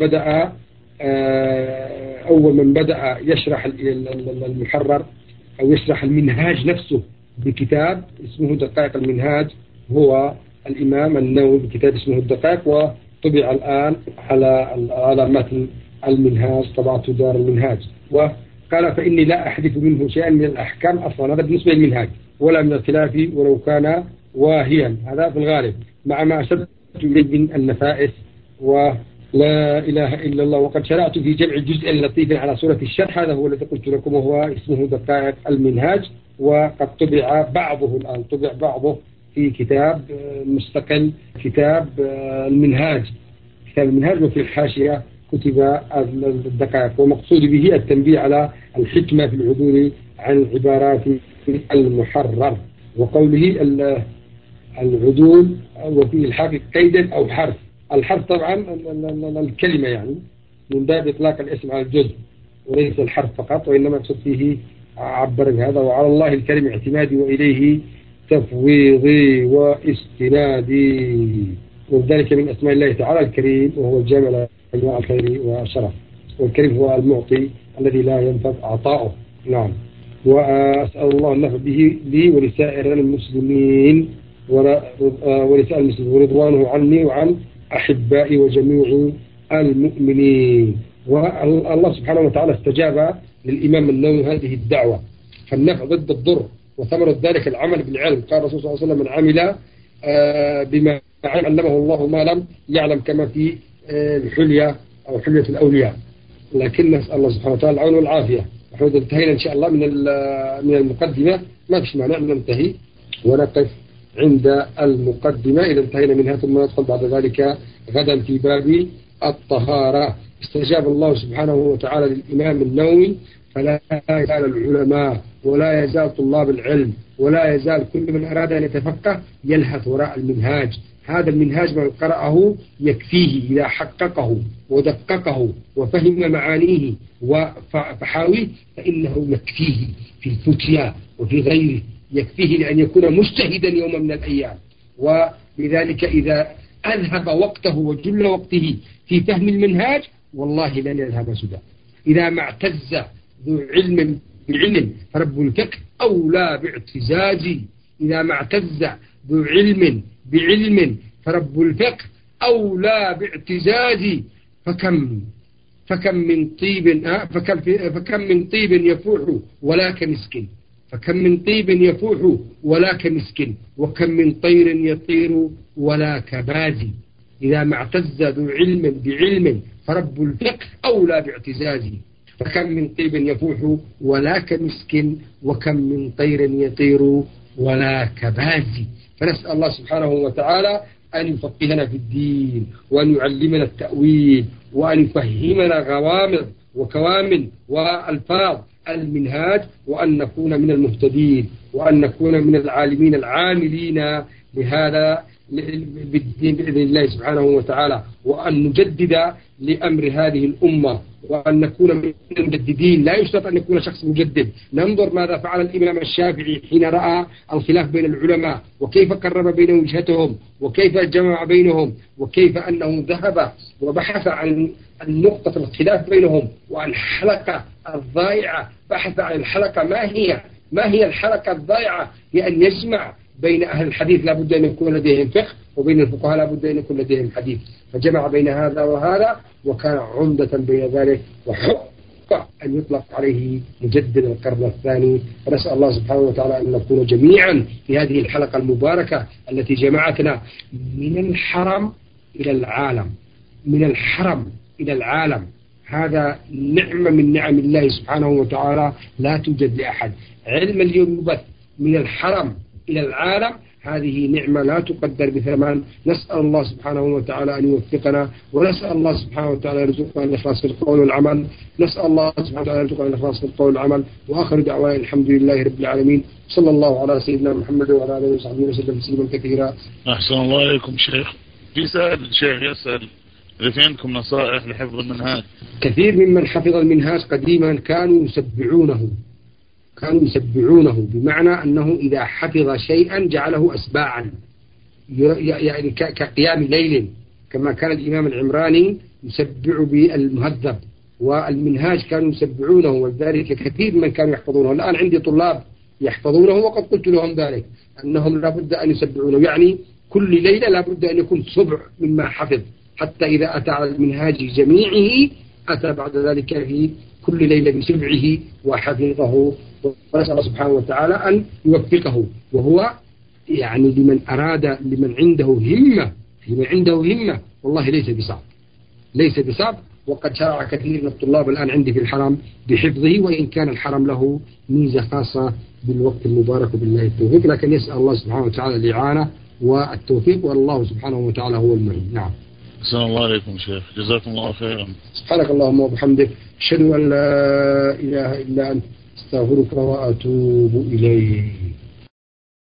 أول من بدأ يشرح المحرر أو يشرح المنهاج نفسه بكتاب اسمه دقائق المنهاج هو الإمام النووي بكتاب اسمه الدقائق، وطبع الآن على متن المنهاج، طبعته دار المنهاج. وقال فإني لا أحدث منه شيئا من الأحكام أصلا، هذا بالنسبة للمنهاج، ولا من الخلاف ولو كان واهيا، هذا في الغالب، مع ما أشدت وصلت إليه من النفائس ولا إله إلا الله. وقد شرعت في جمع الجزء اللطيف على صورة الشرح، هذا هو الذي قلت لكم، وهو اسمه دقائق المنهاج، وقد طبع بعضه الآن، طبع بعضه في كتاب مستقل، كتاب المنهاج، كتاب المنهاج، وفي الحاشية كتب الدقائق. ومقصود به التنبيه على الحكمة في العدول عن العبارات المحرر، وقوله العدول وفي الحق قيدا أو حرف. الحرف طبعا الكلمة، يعني من باب إطلاق الاسم على الجزء وليس الحرف فقط، وإنما يقصد فيه عبر بهذا. وعلى الله الكريم اعتمادي وإليه تفويضي واستنادي، وذلك من أسماء الله تعالى الكريم، وهو الجامع لأنواع الخير والشرف. والكريم هو المعطي الذي لا ينفذ عطاؤه. نعم. وأسأل الله النفع به لي ولسائر المسلمين ورضوانه عني وعن أحبائي وجميع المؤمنين. والله سبحانه وتعالى استجاب للإمام النووي هذه الدعوة، فالنفع ضد الضر، وثمرة ذلك العمل بالعلم. قال الرسول صلى الله عليه وسلم: من عمل بما علمه الله ما لم يعلم، كما في الحلية أو حلية الأولياء. لكن نسأل الله سبحانه وتعالى العون والعافية. نحن انتهينا إن شاء الله من المقدمة، ما فيش مانع ننتهي ونقف عند المقدمة إذا انتهينا منها، ثم ندخل بعد ذلك غدا في باب الطهارة. استجاب الله سبحانه وتعالى للإمام النووي، فلا يزال العلماء ولا يزال طلاب العلم ولا يزال كل من أراد أن يتفقه يلهث وراء المنهاج. هذا المنهاج من قرأه يكفيه إذا حققه ودققه وفهم معانيه وفحاويه، فإنه يكفيه في الفتيا وفي غيره، يكفيه لأن يكون مجتهدا يوم من الأيام. ولذلك إذا أذهب وقته وجل وقته في فهم المنهاج والله لن يذهب سدى. إذا ما اعتز ذو علم بعلم فرب الفقه أولى باعتزازي. إذا ما اعتز ذو علم بعلم فرب الفقه أولى باعتزازي. فكم من طيب يفوح ولا كمسك، فكم من طيب يفوح ولا كمسك، وكم من طير يطير ولا كبازي. إذا ما اعتز ذو علم بعلم فرب الفقه أولى باعتزازي. فكم من طيب يفوح ولا كمسك، وكم من طير يطير ولا كبازي. فنسأل الله سبحانه وتعالى أن يفقهنا في الدين، وأن يعلمنا التأويل، وأن يفهمنا غوامض وكوامن وألفاظ المنهاج، وأن نكون من المهتدين، وأن نكون من العالمين العاملين بهذا بالدين بإذن الله سبحانه وتعالى، وأن نجدد لأمر هذه الأمة، وأن نكون من المجددين. لا يشترط أن يكون شخص مجدد. ننظر ماذا فعل الإمام الشافعي حين رأى الخلاف بين العلماء، وكيف قرب بين وجهتهم، وكيف جمع بينهم، وكيف أنه ذهب وبحث عن النقطة الخلاف بينهم وعن الحلقة الضائعة. بحث عن الحلقة، ما هي الحلقة الضائعة؟ هي أن يجمع بين أهل الحديث لابد أن يكون لديهم فقه، وبين الفقهاء لابد أن يكون لديهم حديث، فجمع بين هذا وهذا وكان عمدة بين ذلك، وحق أن يطلق عليه مجدد القرن الثاني. ونسأل الله سبحانه وتعالى أن نكون جميعا في هذه الحلقة المباركة التي جمعتنا من الحرم إلى العالم، من الحرم إلى العالم. هذا نعمة من نعم الله سبحانه وتعالى لا توجد لأحد. علم اليوم يبث من الحرم إلى العالم، هذه نعمة لا تقدر بثمن. نسأل الله سبحانه وتعالى أن يوفقنا، ونسأل الله سبحانه وتعالى يرزقنا الإخلاص في القول والعمل. نسأل الله سبحانه وتعالى يرزقنا الإخلاص في القول والعمل. وآخر دعوانا الحمد لله رب العالمين، صلى الله على سيدنا محمد وعلى آله وصحبه وسلم تسليما كثيرا. أحسن الله عليكم شيخ. في سائل شيخ يسأل إذا في عندكم نصائح لحفظ المنهاج. كثير ممن حفظ المنهاج قديما كانوا يسبعونه، بمعنى أنه إذا حفظ شيئا جعله أسباعا، يعني كقيام ليل، كما كان الإمام العمراني يسبع بالمهذب، والمنهاج كانوا يسبعونه، وذلك كثير من كانوا يحفظونه. الآن عندي طلاب يحفظونه، وقد قلت لهم ذلك أنهم لابد أن يسبعونه، يعني كل ليلة لابد أن يكون سبع مما حفظ، حتى إذا أتى على المنهاج جميعه أتى بعد ذلك في كل ليلة بسبعه وحفظه. ونسأل الله سبحانه وتعالى أن يوفقه، وهو يعني لمن عنده همة اللي عنده همة والله ليس بصعب. وقد شرع كثير من الطلاب الآن عندي في الحرم بحفظه، وإن كان الحرم له ميزة خاصة بالوقت المبارك وبالله التوفيق، لكن يسأل الله سبحانه وتعالى الإعانة والتوفيق، والله سبحانه وتعالى هو المعين. نعم. أحسن الله عليكم شيخ، جزاكم الله خيرا. سبحانك اللهم وبحمدك، أشهد أن لا إله إلا أنت، استغفرك وأتوب إليك.